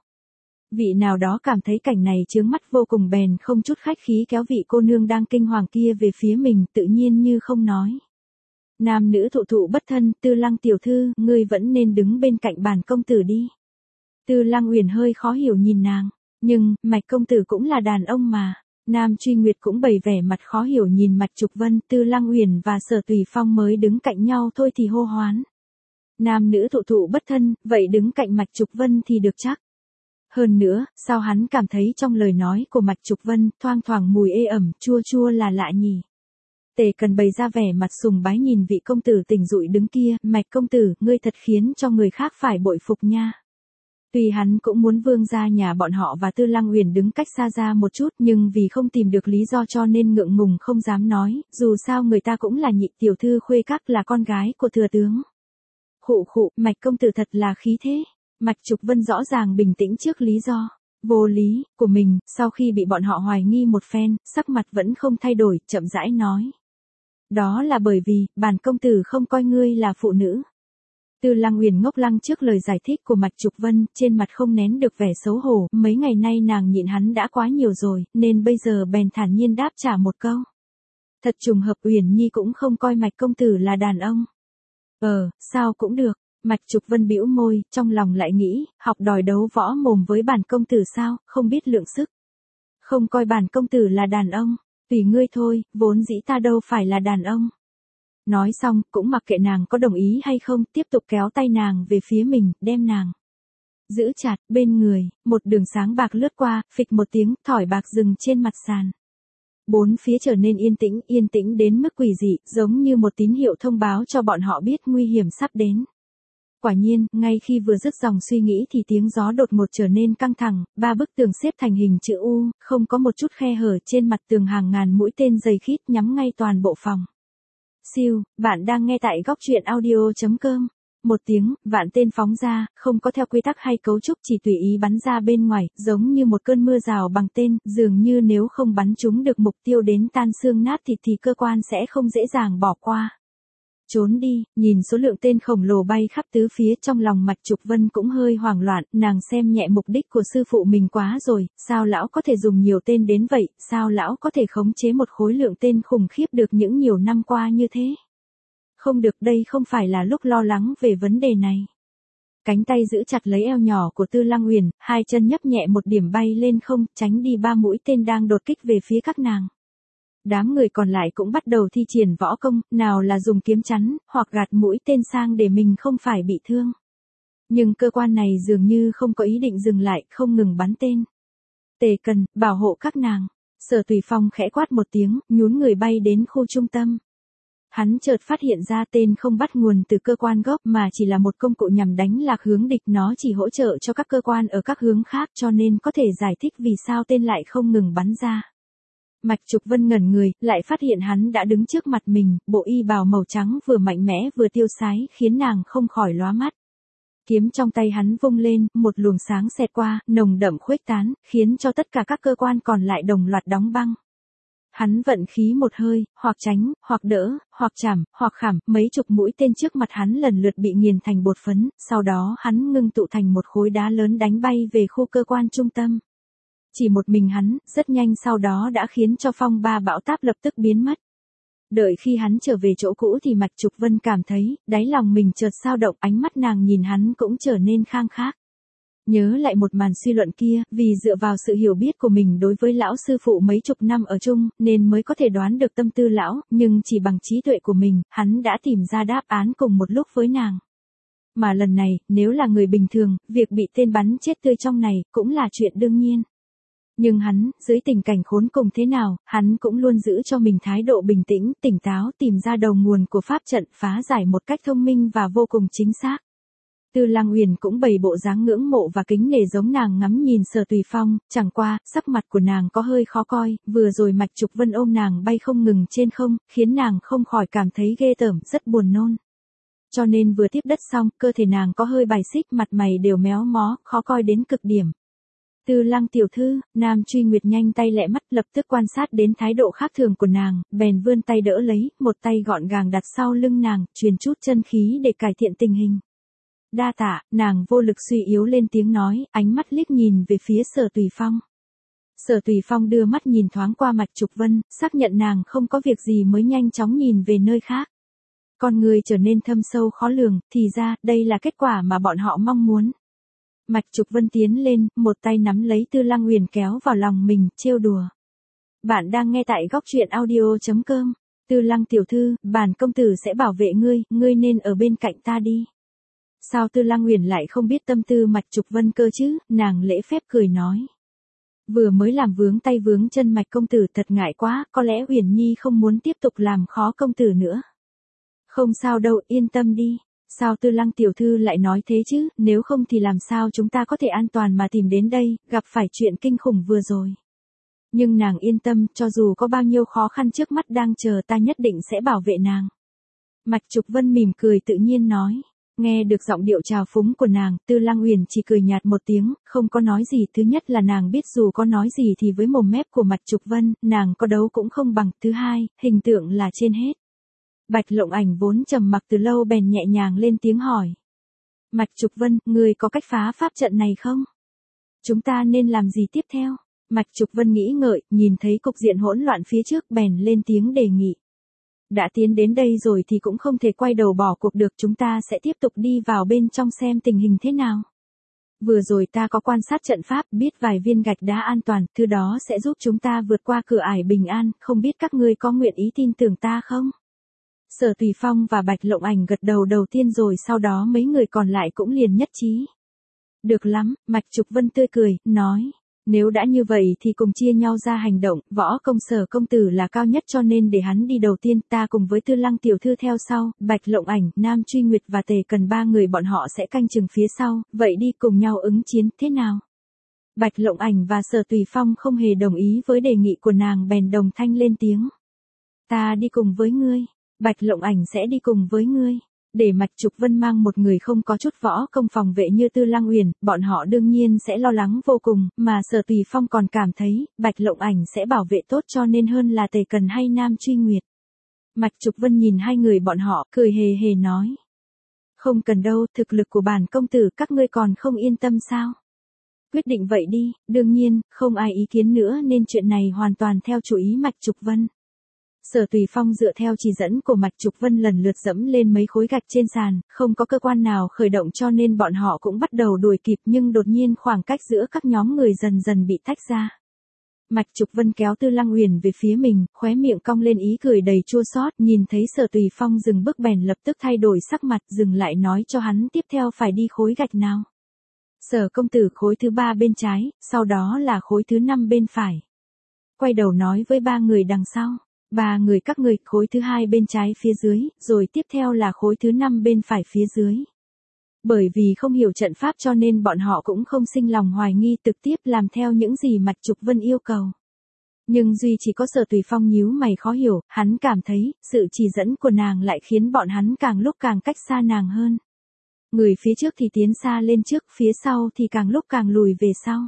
Vị nào đó cảm thấy cảnh này chướng mắt vô cùng bèn không chút khách khí kéo vị cô nương đang kinh hoàng kia về phía mình, tự nhiên như không nói. Nam nữ thụ thụ bất thân, Tư Lăng tiểu thư, ngươi vẫn nên đứng bên cạnh bản công tử đi. Tư Lăng Uyển hơi khó hiểu nhìn nàng, nhưng, Mạch công tử cũng là đàn ông mà. Nam Truy Nguyệt cũng bày vẻ mặt khó hiểu nhìn Mạch Trục Vân, Tư Lăng Uyển và Sở Tùy Phong mới đứng cạnh nhau thôi thì hô hoán. Nam nữ thụ thụ bất thân, vậy đứng cạnh Mạch Trục Vân thì được chắc. Hơn nữa, sao hắn cảm thấy trong lời nói của Mạch Trục Vân, thoang thoảng mùi ê ẩm, chua chua là lạ nhỉ. Tề Cần bày ra vẻ mặt sùng bái nhìn vị công tử tỉnh dụi đứng kia, Mạch công tử, ngươi thật khiến cho người khác phải bội phục nha. Tuy hắn cũng muốn vương ra nhà bọn họ và Tư Lăng Uyển đứng cách xa ra một chút, nhưng vì không tìm được lý do cho nên ngượng ngùng không dám nói, dù sao người ta cũng là nhị tiểu thư khuê các, là con gái của thừa tướng. Khụ khụ, Mạch công tử thật là khí thế. Mạch Trục Vân rõ ràng bình tĩnh trước lý do vô lý của mình, sau khi bị bọn họ hoài nghi một phen, sắc mặt vẫn không thay đổi, chậm rãi nói. Đó là bởi vì, bản công tử không coi ngươi là phụ nữ. Tư Lăng Uyển ngốc lăng trước lời giải thích của Mạch Trục Vân, trên mặt không nén được vẻ xấu hổ, mấy ngày nay nàng nhịn hắn đã quá nhiều rồi, nên bây giờ bèn thản nhiên đáp trả một câu. Thật trùng hợp Uyển Nhi cũng không coi Mạch công tử là đàn ông. Sao cũng được. Mạch Trục Vân bĩu môi, trong lòng lại nghĩ, học đòi đấu võ mồm với bản công tử sao, không biết lượng sức. Không coi bản công tử là đàn ông, tùy ngươi thôi, vốn dĩ ta đâu phải là đàn ông. Nói xong, cũng mặc kệ nàng có đồng ý hay không, tiếp tục kéo tay nàng về phía mình, đem nàng giữ chặt, bên người, một đường sáng bạc lướt qua, phịch một tiếng, thỏi bạc dừng trên mặt sàn. Bốn phía trở nên yên tĩnh đến mức quỷ dị, giống như một tín hiệu thông báo cho bọn họ biết nguy hiểm sắp đến. Quả nhiên, ngay khi vừa dứt dòng suy nghĩ thì tiếng gió đột ngột trở nên căng thẳng, 3 bức tường xếp thành hình chữ U, không có một chút khe hở, trên mặt tường hàng ngàn mũi tên dày khít nhắm ngay toàn bộ phòng. Siêu, bạn đang nghe tại góc truyện audio.com. Một tiếng, vạn tên phóng ra, không có theo quy tắc hay cấu trúc, chỉ tùy ý bắn ra bên ngoài, giống như một cơn mưa rào bằng tên, dường như nếu không bắn trúng được mục tiêu đến tan xương nát thịt thì cơ quan sẽ không dễ dàng bỏ qua. Trốn đi, nhìn số lượng tên khổng lồ bay khắp tứ phía, trong lòng Mạch Trục Vân cũng hơi hoảng loạn, nàng xem nhẹ mục đích của sư phụ mình quá rồi, sao lão có thể dùng nhiều tên đến vậy, sao lão có thể khống chế một khối lượng tên khủng khiếp được những nhiều năm qua như thế. Không được, đây không phải là lúc lo lắng về vấn đề này. Cánh tay giữ chặt lấy eo nhỏ của Tư Lăng Uyển, hai chân nhấp nhẹ một điểm bay lên không, tránh đi 3 mũi tên đang đột kích về phía các nàng. Đám người còn lại cũng bắt đầu thi triển võ công, nào là dùng kiếm chắn, hoặc gạt mũi tên sang để mình không phải bị thương. Nhưng cơ quan này dường như không có ý định dừng lại, không ngừng bắn tên. Tề Cần, bảo hộ các nàng. Sở Tùy Phong khẽ quát một tiếng, nhún người bay đến khu trung tâm. Hắn chợt phát hiện ra tên không bắt nguồn từ cơ quan gốc mà chỉ là một công cụ nhằm đánh lạc hướng địch, nó chỉ hỗ trợ cho các cơ quan ở các hướng khác, cho nên có thể giải thích vì sao tên lại không ngừng bắn ra. Mạch Trục Vân ngẩn người, lại phát hiện hắn đã đứng trước mặt mình, bộ y bào màu trắng vừa mạnh mẽ vừa tiêu sái, khiến nàng không khỏi lóa mắt. Kiếm trong tay hắn vung lên, một luồng sáng xẹt qua, nồng đậm khuếch tán, khiến cho tất cả các cơ quan còn lại đồng loạt đóng băng. Hắn vận khí một hơi, hoặc tránh, hoặc đỡ, hoặc chảm, hoặc khảm, mấy chục mũi tên trước mặt hắn lần lượt bị nghiền thành bột phấn, sau đó hắn ngưng tụ thành một khối đá lớn đánh bay về khu cơ quan trung tâm. Chỉ một mình hắn, rất nhanh sau đó đã khiến cho phong ba bão táp lập tức biến mất. Đợi khi hắn trở về chỗ cũ thì Mạch Trục Vân cảm thấy, đáy lòng mình chợt dao động, ánh mắt nàng nhìn hắn cũng trở nên khang khác. Nhớ lại một màn suy luận kia, vì dựa vào sự hiểu biết của mình đối với lão sư phụ mấy chục năm ở chung, nên mới có thể đoán được tâm tư lão, nhưng chỉ bằng trí tuệ của mình, hắn đã tìm ra đáp án cùng một lúc với nàng. Mà lần này, nếu là người bình thường, việc bị tên bắn chết tươi trong này, cũng là chuyện đương nhiên. Nhưng hắn, dưới tình cảnh khốn cùng thế nào, hắn cũng luôn giữ cho mình thái độ bình tĩnh, tỉnh táo, tìm ra đầu nguồn của pháp trận, phá giải một cách thông minh và vô cùng chính xác. Tư Lăng Uyển cũng bày bộ dáng ngưỡng mộ và kính nể giống nàng ngắm nhìn Sở Tùy Phong, chẳng qua, sắc mặt của nàng có hơi khó coi, vừa rồi Mạch Trục Vân ôm nàng bay không ngừng trên không, khiến nàng không khỏi cảm thấy ghê tởm, rất buồn nôn. Cho nên vừa tiếp đất xong, cơ thể nàng có hơi bài xích, mặt mày đều méo mó, khó coi đến cực điểm. Tư Lăng tiểu thư, Nam Truy Nguyệt nhanh tay lẹ mắt, lập tức quan sát đến thái độ khác thường của nàng, bèn vươn tay đỡ lấy, một tay gọn gàng đặt sau lưng nàng, truyền chút chân khí để cải thiện tình hình. Đa tạ, nàng vô lực suy yếu lên tiếng nói, ánh mắt liếc nhìn về phía Sở Tùy Phong. Sở Tùy Phong đưa mắt nhìn thoáng qua Mạch Trục Vân, xác nhận nàng không có việc gì mới nhanh chóng nhìn về nơi khác. Con người trở nên thâm sâu khó lường, thì ra, đây là kết quả mà bọn họ mong muốn. Mạch Trục Vân tiến lên, một tay nắm lấy Tư Lăng Uyển kéo vào lòng mình, trêu đùa. Bạn đang nghe tại góc truyện audio.com. Tư Lăng tiểu thư, bản công tử sẽ bảo vệ ngươi, ngươi nên ở bên cạnh ta đi. Sao Tư Lăng Uyển lại không biết tâm tư Mạch Trục Vân cơ chứ, nàng lễ phép cười nói. Vừa mới làm vướng tay vướng chân Mạch công tử thật ngại quá, có lẽ Uyển Nhi không muốn tiếp tục làm khó công tử nữa. Không sao đâu, yên tâm đi. Sao Tư Lăng tiểu thư lại nói thế chứ, nếu không thì làm sao chúng ta có thể an toàn mà tìm đến đây, gặp phải chuyện kinh khủng vừa rồi. Nhưng nàng yên tâm, cho dù có bao nhiêu khó khăn trước mắt đang chờ ta nhất định sẽ bảo vệ nàng. Mạch Trục Vân mỉm cười tự nhiên nói. Nghe được giọng điệu trào phúng của nàng, Tư Lăng Uyển chỉ cười nhạt một tiếng, không có nói gì. Thứ nhất là nàng biết dù có nói gì thì với mồm mép của Mạch Trục Vân, nàng có đấu cũng không bằng. Thứ hai, hình tượng là trên hết. Bạch Lộng Ảnh vốn trầm mặc từ lâu bèn nhẹ nhàng lên tiếng hỏi. Mạch Trục Vân, ngươi có cách phá pháp trận này không? Chúng ta nên làm gì tiếp theo? Mạch Trục Vân nghĩ ngợi, nhìn thấy cục diện hỗn loạn phía trước bèn lên tiếng đề nghị. Đã tiến đến đây rồi thì cũng không thể quay đầu bỏ cuộc được, chúng ta sẽ tiếp tục đi vào bên trong xem tình hình thế nào. Vừa rồi ta có quan sát trận pháp, biết vài viên gạch đá an toàn, thứ đó sẽ giúp chúng ta vượt qua cửa ải bình an, không biết các ngươi có nguyện ý tin tưởng ta không? Sở Tùy Phong và Bạch Lộng Ảnh gật đầu đầu tiên rồi sau đó mấy người còn lại cũng liền nhất trí. Được lắm, Mạch Trục Vân tươi cười, nói. Nếu đã như vậy thì cùng chia nhau ra hành động, võ công Sở công tử là cao nhất cho nên để hắn đi đầu tiên, ta cùng với Tư Lăng tiểu thư theo sau, Bạch Lộng Ảnh, Nam Truy Nguyệt và Tề Cần ba người bọn họ sẽ canh chừng phía sau, vậy đi cùng nhau ứng chiến, thế nào? Bạch Lộng Ảnh và Sở Tùy Phong không hề đồng ý với đề nghị của nàng bèn đồng thanh lên tiếng. Ta đi cùng với ngươi, Bạch Lộng Ảnh sẽ đi cùng với ngươi. Để Mạch Trục Vân mang một người không có chút võ công phòng vệ như Tư Lăng Uyển, bọn họ đương nhiên sẽ lo lắng vô cùng, mà Sở Tùy Phong còn cảm thấy, Bạch Lộng Ảnh sẽ bảo vệ tốt cho nên hơn là Tề Cần hay Nam Truy Nguyệt. Mạch Trục Vân nhìn hai người bọn họ, cười hề hề nói. Không cần đâu, thực lực của bản công tử các ngươi còn không yên tâm sao? Quyết định vậy đi, đương nhiên, không ai ý kiến nữa nên chuyện này hoàn toàn theo chủ ý Mạch Trục Vân. Sở Tùy Phong dựa theo chỉ dẫn của Mạch Trục Vân lần lượt dẫm lên mấy khối gạch trên sàn, không có cơ quan nào khởi động cho nên bọn họ cũng bắt đầu đuổi kịp nhưng đột nhiên khoảng cách giữa các nhóm người dần dần bị tách ra. Mạch Trục Vân kéo Tư Lăng Uyển về phía mình, khóe miệng cong lên ý cười đầy chua xót, nhìn thấy Sở Tùy Phong dừng bước bèn lập tức thay đổi sắc mặt, dừng lại nói cho hắn tiếp theo phải đi khối gạch nào. Sở công tử khối thứ 3 bên trái, sau đó là khối thứ 5 bên phải. Quay đầu nói với ba người đằng sau. Ba người các người, khối thứ 2 bên trái phía dưới, rồi tiếp theo là khối thứ 5 bên phải phía dưới. Bởi vì không hiểu trận pháp cho nên bọn họ cũng không sinh lòng hoài nghi, trực tiếp làm theo những gì Mạch Trục Vân yêu cầu. Nhưng duy chỉ có Sở Tùy Phong nhíu mày khó hiểu, hắn cảm thấy, sự chỉ dẫn của nàng lại khiến bọn hắn càng lúc càng cách xa nàng hơn. Người phía trước thì tiến xa lên trước, phía sau thì càng lúc càng lùi về sau.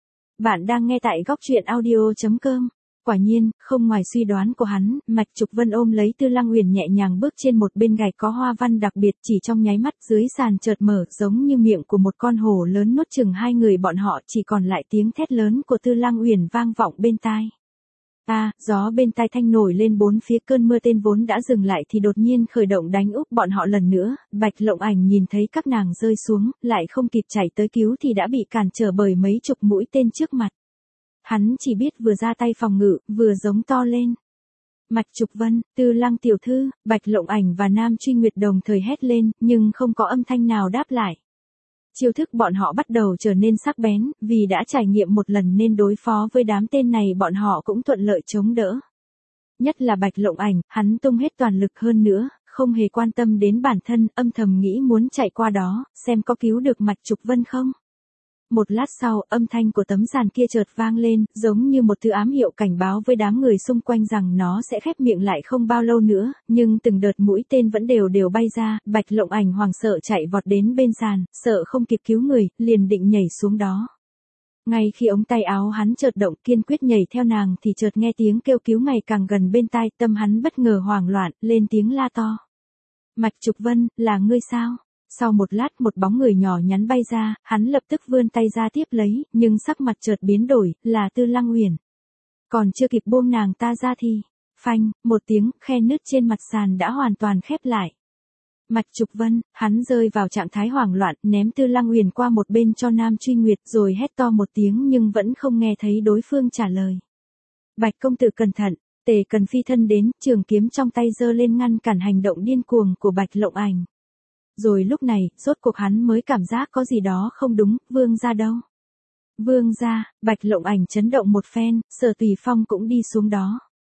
Bạn đang nghe tại góc truyện audio.com. Quả nhiên, không ngoài suy đoán của hắn, Mạch Trục Vân ôm lấy Tư Lăng Uyển nhẹ nhàng bước trên một bên gạch có hoa văn đặc biệt, chỉ trong nháy mắt dưới sàn chợt mở giống như miệng của một con hổ lớn nuốt chửng hai người bọn họ, chỉ còn lại tiếng thét lớn của Tư Lăng Uyển vang vọng bên tai. Gió bên tai thanh nổi lên bốn phía, cơn mưa tên vốn đã dừng lại thì đột nhiên khởi động đánh úp bọn họ lần nữa, Bạch Lộng Ảnh nhìn thấy các nàng rơi xuống, lại không kịp chạy tới cứu thì đã bị cản trở bởi mấy chục mũi tên trước mặt. Hắn chỉ biết vừa ra tay phòng ngự, vừa giống to lên. Mạch Trục Vân, Tư Lăng tiểu thư, Bạch Lộng Ảnh và Nam Truy Nguyệt đồng thời hét lên, nhưng không có âm thanh nào đáp lại. Chiêu thức bọn họ bắt đầu trở nên sắc bén, vì đã trải nghiệm một lần nên đối phó với đám tên này bọn họ cũng thuận lợi chống đỡ. Nhất là Bạch Lộng Ảnh, hắn tung hết toàn lực hơn nữa, không hề quan tâm đến bản thân, âm thầm nghĩ muốn chạy qua đó, xem có cứu được Mạch Trục Vân không. Một lát sau, âm thanh của tấm giàn kia chợt vang lên, giống như một thứ ám hiệu cảnh báo với đám người xung quanh rằng nó sẽ khép miệng lại không bao lâu nữa, nhưng từng đợt mũi tên vẫn đều bay ra, Bạch Lộng Ảnh hoảng sợ chạy vọt đến bên sàn, sợ không kịp cứu người, liền định nhảy xuống đó. Ngay khi ống tay áo hắn chợt động kiên quyết nhảy theo nàng thì chợt nghe tiếng kêu cứu ngày càng gần bên tai, tâm hắn bất ngờ hoảng loạn, lên tiếng la to. Mạch Trục Vân, là ngươi sao? Sau một lát một bóng người nhỏ nhắn bay ra, hắn lập tức vươn tay ra tiếp lấy, nhưng sắc mặt chợt biến đổi, là Tư Lăng Uyển. Còn chưa kịp buông nàng ta ra thì, phanh, một tiếng, khe nứt trên mặt sàn đã hoàn toàn khép lại. Mạch Trục Vân, hắn rơi vào trạng thái hoảng loạn, ném Tư Lăng Uyển qua một bên cho Nam Truy Nguyệt rồi hét to một tiếng nhưng vẫn không nghe thấy đối phương trả lời. Bạch công tử cẩn thận, Tề Cần phi thân đến, trường kiếm trong tay giơ lên ngăn cản hành động điên cuồng của Bạch Lộng Ảnh. Rồi lúc này, rốt cuộc hắn mới cảm giác có gì đó không đúng, Vương gia đâu? Vương gia, Bạch Lộng Ảnh chấn động một phen, Sở Tùy Phong cũng đi xuống đó.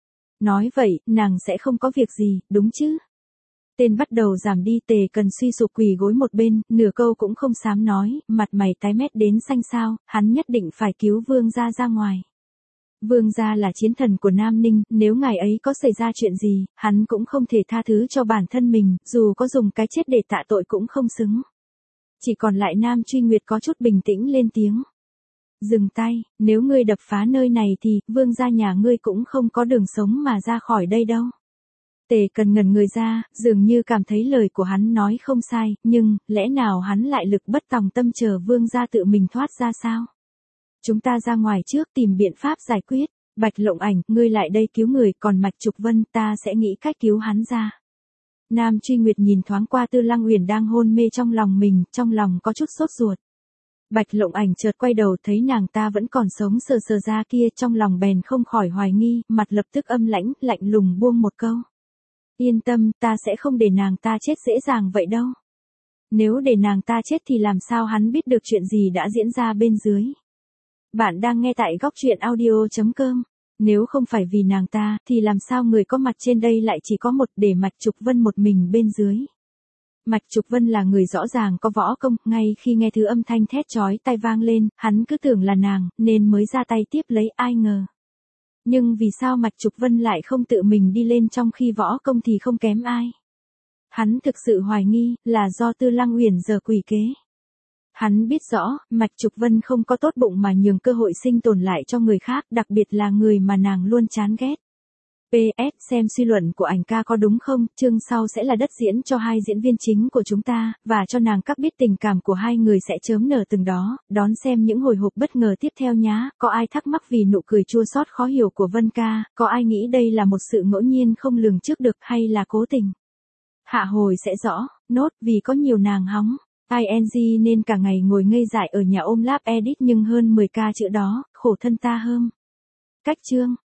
Nói vậy, nàng sẽ không có việc gì, đúng chứ? Tên bắt đầu giảm đi, Tề Cần suy sụp quỳ gối một bên, nửa câu cũng không dám nói, mặt mày tái mét đến xanh xao, hắn nhất định phải cứu Vương gia ra ngoài. Vương gia là chiến thần của Nam Ninh, nếu ngày ấy có xảy ra chuyện gì, hắn cũng không thể tha thứ cho bản thân mình, dù có dùng cái chết để tạ tội cũng không xứng. Chỉ còn lại Nam Truy Nguyệt có chút bình tĩnh lên tiếng. Dừng tay, nếu ngươi đập phá nơi này thì, vương gia nhà ngươi cũng không có đường sống mà ra khỏi đây đâu. Tề Cần ngẩn người ra, dường như cảm thấy lời của hắn nói không sai, nhưng, lẽ nào hắn lại lực bất tòng tâm chờ Vương gia tự mình thoát ra sao? Chúng ta ra ngoài trước tìm biện pháp giải quyết. Bạch Lộng Ảnh, ngươi lại đây cứu người, còn Mạch Trục Vân ta sẽ nghĩ cách cứu hắn ra. Nam Truy Nguyệt nhìn thoáng qua Tư Lăng Uyển đang hôn mê trong lòng mình, trong lòng có chút sốt ruột. Bạch Lộng Ảnh chợt quay đầu thấy nàng ta vẫn còn sống sờ sờ ra kia, trong lòng bèn không khỏi hoài nghi, mặt lập tức âm lãnh, lạnh lùng buông một câu. Yên tâm, ta sẽ không để nàng ta chết dễ dàng vậy đâu. Nếu để nàng ta chết thì làm sao hắn biết được chuyện gì đã diễn ra bên dưới. Bạn đang nghe tại góc truyện audio.com. Nếu không phải vì nàng ta, thì làm sao người có mặt trên đây lại chỉ có một, để Mạch Trục Vân một mình bên dưới. Mạch Trục Vân là người rõ ràng có võ công, ngay khi nghe thứ âm thanh thét chói tai vang lên, hắn cứ tưởng là nàng, nên mới ra tay tiếp lấy, ai ngờ. Nhưng vì sao Mạch Trục Vân lại không tự mình đi lên trong khi võ công thì không kém ai? Hắn thực sự hoài nghi, là do Tư Lăng Uyển giở quỷ kế. Hắn biết rõ, Mạch Trục Vân không có tốt bụng mà nhường cơ hội sinh tồn lại cho người khác, đặc biệt là người mà nàng luôn chán ghét. PS, xem suy luận của ảnh ca có đúng không, chương sau sẽ là đất diễn cho hai diễn viên chính của chúng ta, và cho nàng các biết tình cảm của hai người sẽ chớm nở từng đó, đón xem những hồi hộp bất ngờ tiếp theo nhá. Có ai thắc mắc vì nụ cười chua xót khó hiểu của Vân ca, có ai nghĩ đây là một sự ngẫu nhiên không lường trước được hay là cố tình? Hạ hồi sẽ rõ, nốt, vì có nhiều nàng hóng. ING nên cả ngày ngồi ngây dại ở nhà ôm lap edit nhưng hơn 10k chữ đó, khổ thân ta hơm. Cách chương